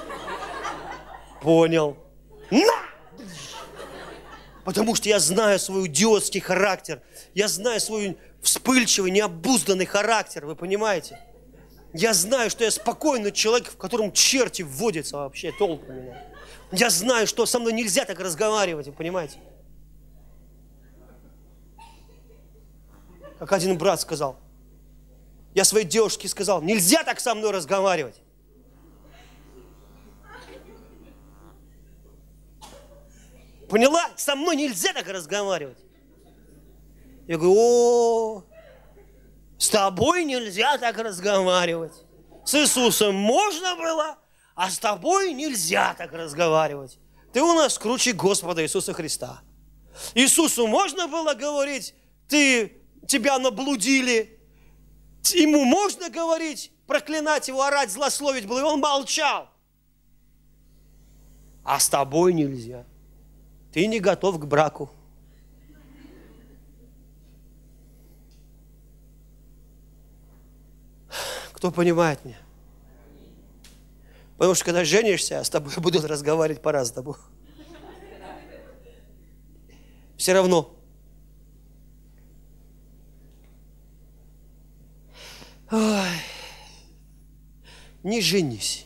понял. На! Потому что я знаю свой идиотский характер. Я знаю свой вспыльчивый, необузданный характер, вы понимаете? Я знаю, что я спокойный человек, в котором черти вводятся вообще толком. Я знаю, что со мной нельзя так разговаривать, вы понимаете? Как один брат сказал, я своей девушке сказал, нельзя так со мной разговаривать. Поняла? Со мной нельзя так разговаривать. Я говорю, с тобой нельзя так разговаривать. С Иисусом можно было, а с тобой нельзя так разговаривать. Ты у нас круче Господа Иисуса Христа. Иисусу можно было говорить, тебя наблудили. Ему можно говорить, проклинать его, орать, злословить было, и он молчал. А с тобой нельзя. Ты не готов к браку. Кто понимает меня? Потому что когда женишься, с тобой будут разговаривать по-разному. Все равно. Ой. Не женись.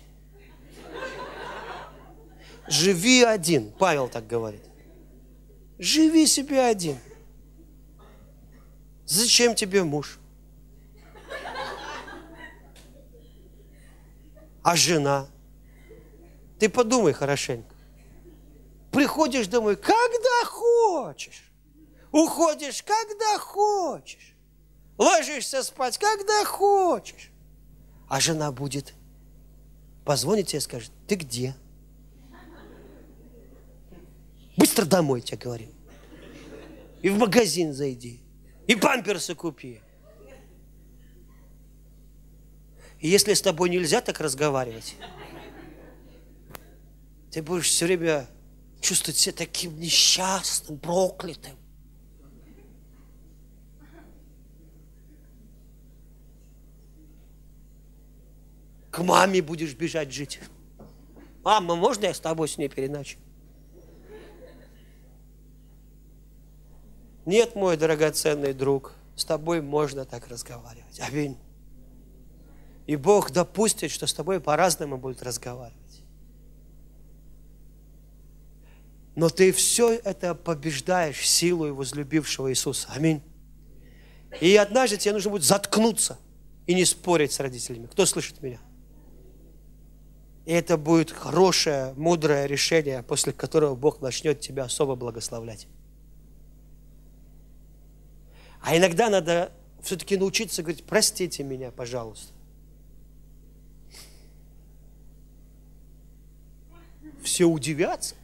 Живи один. Павел так говорит. Живи себе один. Зачем тебе муж? А жена? Ты подумай хорошенько. Приходишь домой, когда хочешь. Уходишь, когда хочешь. Ложишься спать, когда хочешь. А жена будет позвонит тебе и скажет, ты где? Быстро домой, тебе говорим. И в магазин зайди. И памперсы купи. И если с тобой нельзя так разговаривать, ты будешь все время чувствовать себя таким несчастным, проклятым. К маме будешь бежать жить. Мама, можно я с тобой с ней переночую? Нет, мой драгоценный друг, с тобой можно так разговаривать. Аминь. И Бог допустит, что с тобой по-разному будут разговаривать. Но ты все это побеждаешь силой возлюбившего Иисуса. Аминь. И однажды тебе нужно будет заткнуться и не спорить с родителями. Кто слышит меня? И это будет хорошее, мудрое решение, после которого Бог начнет тебя особо благословлять. А иногда надо все-таки научиться говорить, простите меня, пожалуйста. Все удивятся.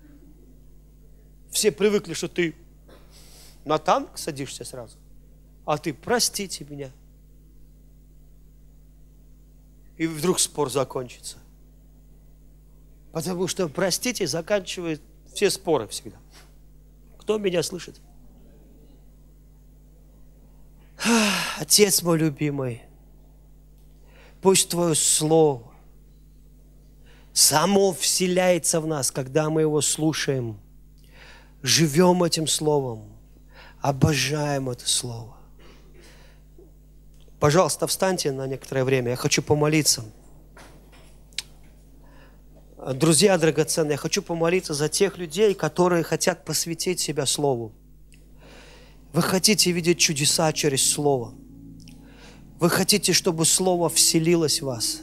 Все привыкли, что ты на танк садишься сразу, а ты простите меня. И вдруг спор закончится. Потому что простите заканчивает все споры всегда. Кто меня слышит? Отец мой любимый, Пусть Твое Слово само вселяется в нас, когда мы его слушаем, живем этим Словом, обожаем это Слово. Пожалуйста, встаньте на некоторое время, я хочу помолиться. Друзья драгоценные, я хочу помолиться за тех людей, которые хотят посвятить себя Слову. Вы хотите видеть чудеса через Слово. Вы хотите, чтобы Слово вселилось в вас.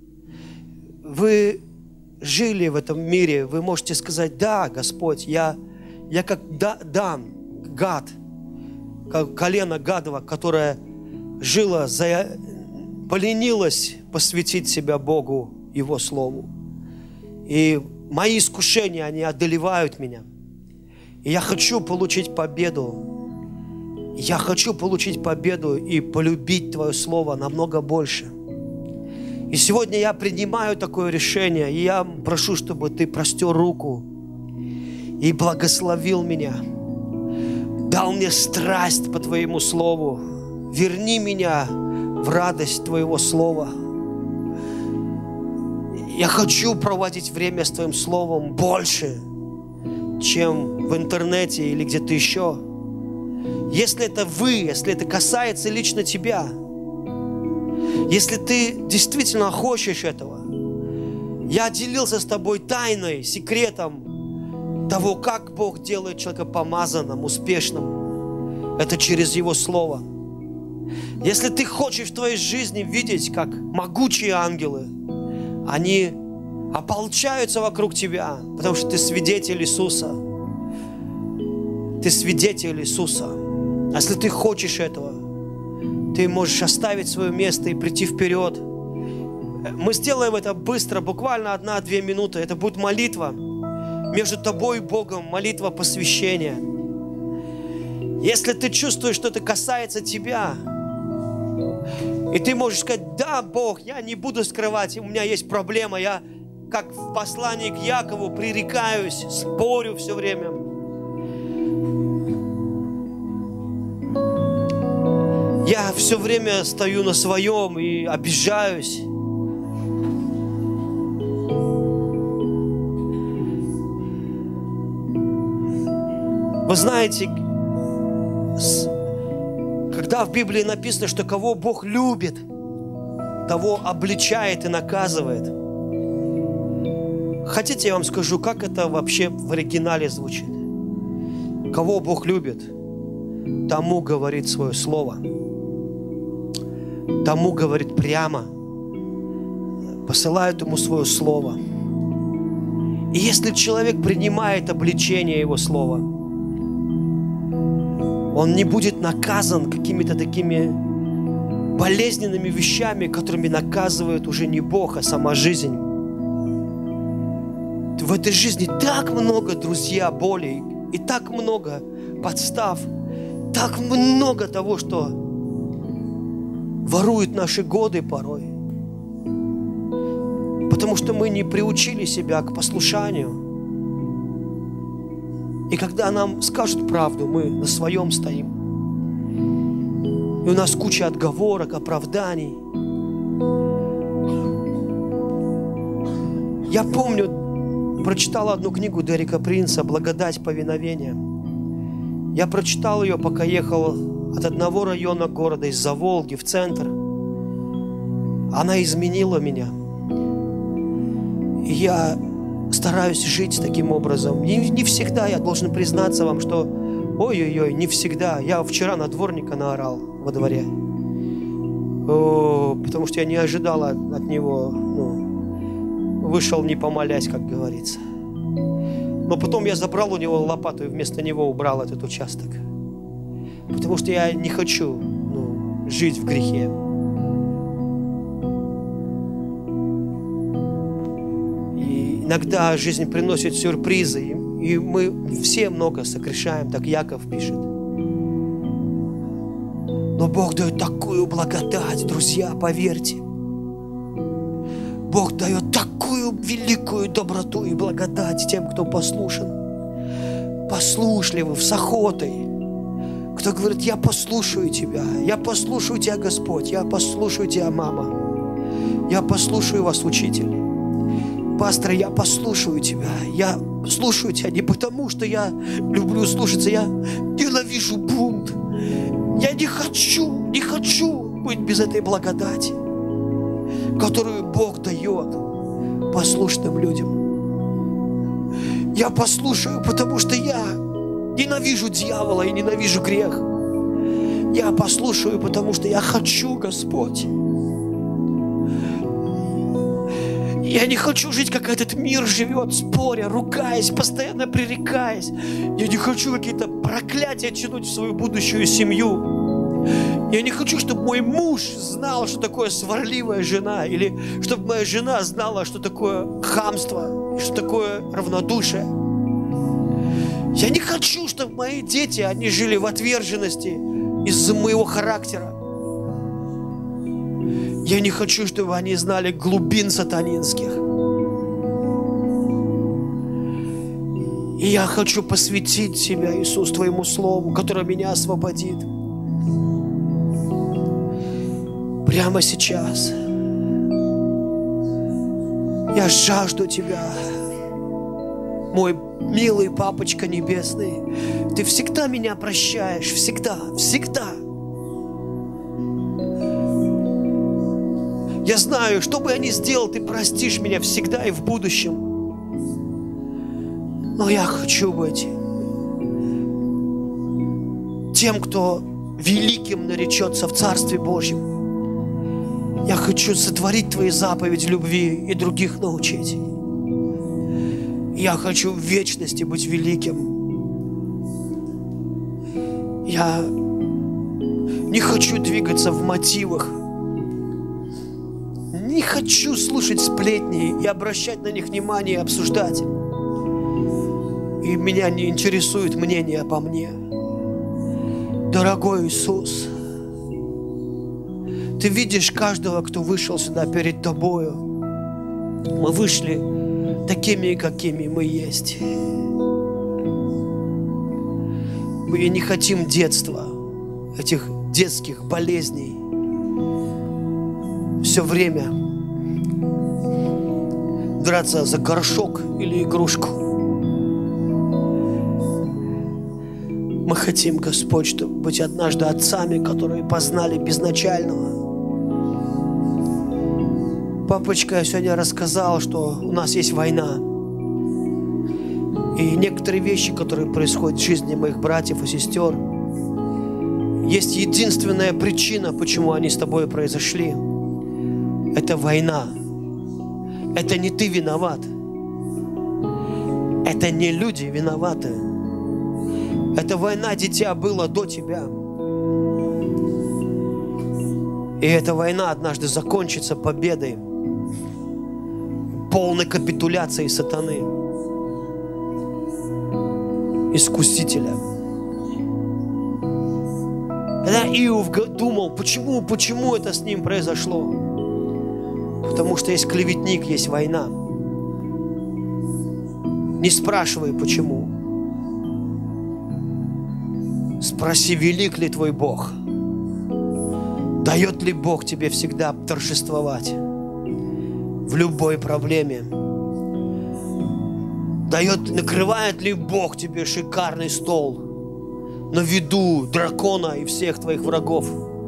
Вы жили в этом мире, вы можете сказать: да, Господь, я как Дан, Гад, как колено Гадово, которое жило, поленилось посвятить себя Богу, Его Слову. И мои искушения, они одолевают меня. И я хочу получить победу. Я хочу получить победу и полюбить Твое Слово намного больше. И сегодня я принимаю такое решение, и я прошу, чтобы Ты простер руку и благословил меня. Дал мне страсть по Твоему Слову. Верни меня в радость Твоего Слова. Я хочу проводить время с Твоим Словом больше, чем в интернете или где-то еще. Если это если это касается лично тебя, если ты действительно хочешь этого, я делился с тобой тайной, секретом того, как Бог делает человека помазанным, успешным. Это через Его Слово. Если ты хочешь в твоей жизни видеть, как могучие ангелы, они ополчаются вокруг тебя, потому что ты свидетель Иисуса. Ты свидетель Иисуса. А если ты хочешь этого, ты можешь оставить свое место и прийти вперед. Мы сделаем это быстро, буквально 1-2 минуты. Это будет молитва между тобой и Богом, молитва посвящения. Если ты чувствуешь, что это касается тебя, и ты можешь сказать: да, Бог, я не буду скрывать, у меня есть проблема, я, как в послании к Якову, пререкаюсь, спорю все время. Я все время стою на своем и обижаюсь. Вы знаете, когда в Библии написано, что кого Бог любит, того обличает и наказывает. Хотите, я вам скажу, как это вообще в оригинале звучит? Кого Бог любит, тому говорит свое слово. Тому говорит прямо. Посылает ему свое слово. И если человек принимает обличение Его слова, он не будет наказан какими-то такими болезненными вещами, которыми наказывает уже не Бог, а сама жизнь. В этой жизни так много, друзья, болей, и так много подстав, так много того, что ворует наши годы порой. Потому что мы не приучили себя к послушанию. И когда нам скажут правду, мы на своем стоим. И у нас куча отговорок, оправданий. Я помню, прочитал одну книгу Дерека Принца «Благодать повиновения». Я прочитал ее, пока ехал от одного района города, из-за Волги, в центр. Она изменила меня. И я стараюсь жить таким образом. Не всегда, я должен признаться вам, что ой-ой-ой, не всегда. Я вчера на дворника наорал во дворе. Потому что я не ожидал от него, вышел не помолясь, как говорится. Но потом я забрал у него лопату и вместо него убрал этот участок. Потому что я не хочу жить в грехе. Иногда жизнь приносит сюрпризы, и мы все много согрешаем, так Яков пишет. Но Бог дает такую благодать, друзья, поверьте. Бог дает такую великую доброту и благодать тем, кто послушен, послушливый, с охотой. Кто говорит: я послушаю Тебя, Господь, я послушаю Тебя, мама. Я послушаю вас, учитель. Пастор, я послушаю тебя. Я слушаю тебя не потому, что я люблю слушаться. Я ненавижу бунт. Я не хочу быть без этой благодати, которую Бог дает послушным людям. Я послушаю, потому что я ненавижу дьявола и ненавижу грех. Я послушаю, потому что я хочу, Господь. Я не хочу жить, как этот мир живет, споря, ругаясь, постоянно пререкаясь. Я не хочу какие-то проклятия тянуть в свою будущую семью. Я не хочу, чтобы мой муж знал, что такое сварливая жена, или чтобы моя жена знала, что такое хамство, что такое равнодушие. Я не хочу, чтобы мои дети, они жили в отверженности из-за моего характера. Я не хочу, чтобы они знали глубин сатанинских. И я хочу посвятить себя, Иисус, Твоему Слову, которое меня освободит. Прямо сейчас. Я жажду Тебя, мой милый Папочка Небесный. Ты всегда меня прощаешь, всегда, всегда. Я знаю, что бы я ни сделал, Ты простишь меня всегда и в будущем. Но я хочу быть тем, кто великим наречется в Царстве Божьем. Я хочу сотворить Твои заповеди любви и других научить. Я хочу в вечности быть великим. Я не хочу двигаться в мотивах. Не хочу слушать сплетни и обращать на них внимание и обсуждать. И меня не интересует мнение обо мне. Дорогой Иисус, Ты видишь каждого, кто вышел сюда перед Тобою. Мы вышли такими, какими мы есть. Мы не хотим детства, этих детских болезней. Все время драться за горшок или игрушку. Мы хотим, Господь, чтобы быть однажды отцами, которые познали безначального. Папочка, я сегодня рассказал, что у нас есть война. И некоторые вещи, которые происходят в жизни моих братьев и сестер, есть единственная причина, почему они с тобой произошли. Это война. Это не ты виноват. Это не люди виноваты. Эта война, дитя, была до тебя. И эта война однажды закончится победой, полной капитуляцией сатаны, искусителя. Когда Иов думал, почему это с ним произошло? Потому что есть клеветник, есть война. Не спрашивай, почему. Спроси, велик ли твой Бог? Дает ли Бог тебе всегда торжествовать в любой проблеме? Накрывает ли Бог тебе шикарный стол на виду дракона и всех твоих врагов?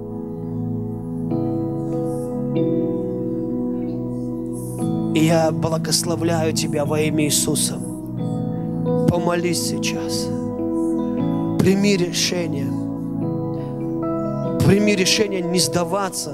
И я благословляю тебя во имя Иисуса. Помолись сейчас. Прими решение. Прими решение не сдаваться,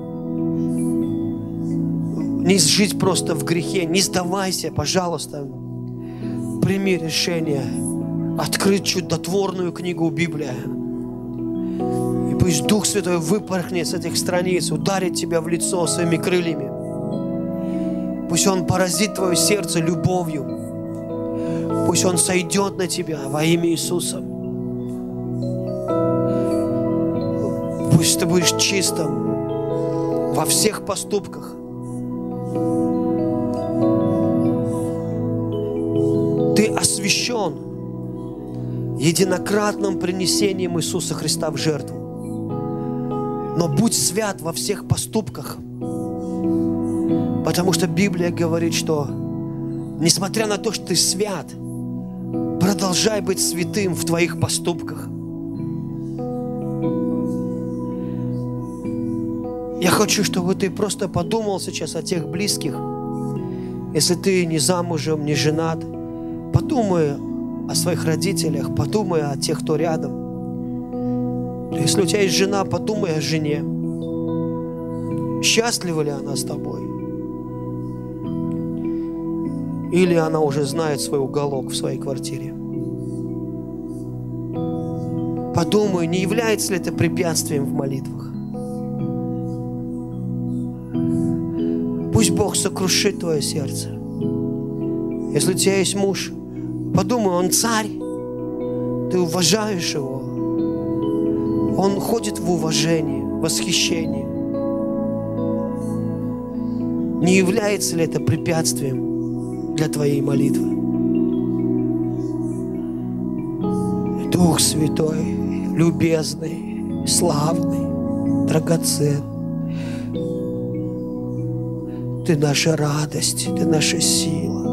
не жить просто в грехе. Не сдавайся, пожалуйста. Прими решение открыть чудотворную книгу Библия. И пусть Дух Святой выпорхнет с этих страниц, ударит тебя в лицо своими крыльями. Пусть Он поразит твое сердце любовью. Пусть Он сойдет на тебя во имя Иисуса. Пусть ты будешь чистым во всех поступках. Ты освящен единократным принесением Иисуса Христа в жертву. Но будь свят во всех поступках. Потому что Библия говорит, что несмотря на то, что ты свят, продолжай быть святым в твоих поступках. Я хочу, чтобы ты просто подумал сейчас о тех близких. Если ты не замужем, не женат, подумай о своих родителях, подумай о тех, кто рядом. Если у тебя есть жена, подумай о жене. Счастлива ли она с тобой? Или она уже знает свой уголок в своей квартире? Подумай, не является ли это препятствием в молитвах? Пусть Бог сокрушит твое сердце. Если у тебя есть муж, подумай, он царь, ты уважаешь его. Он ходит в уважении, в восхищении. Не является ли это препятствием для твоей молитвы? Дух Святой, любезный, славный, драгоценный. Ты наша радость, Ты наша сила.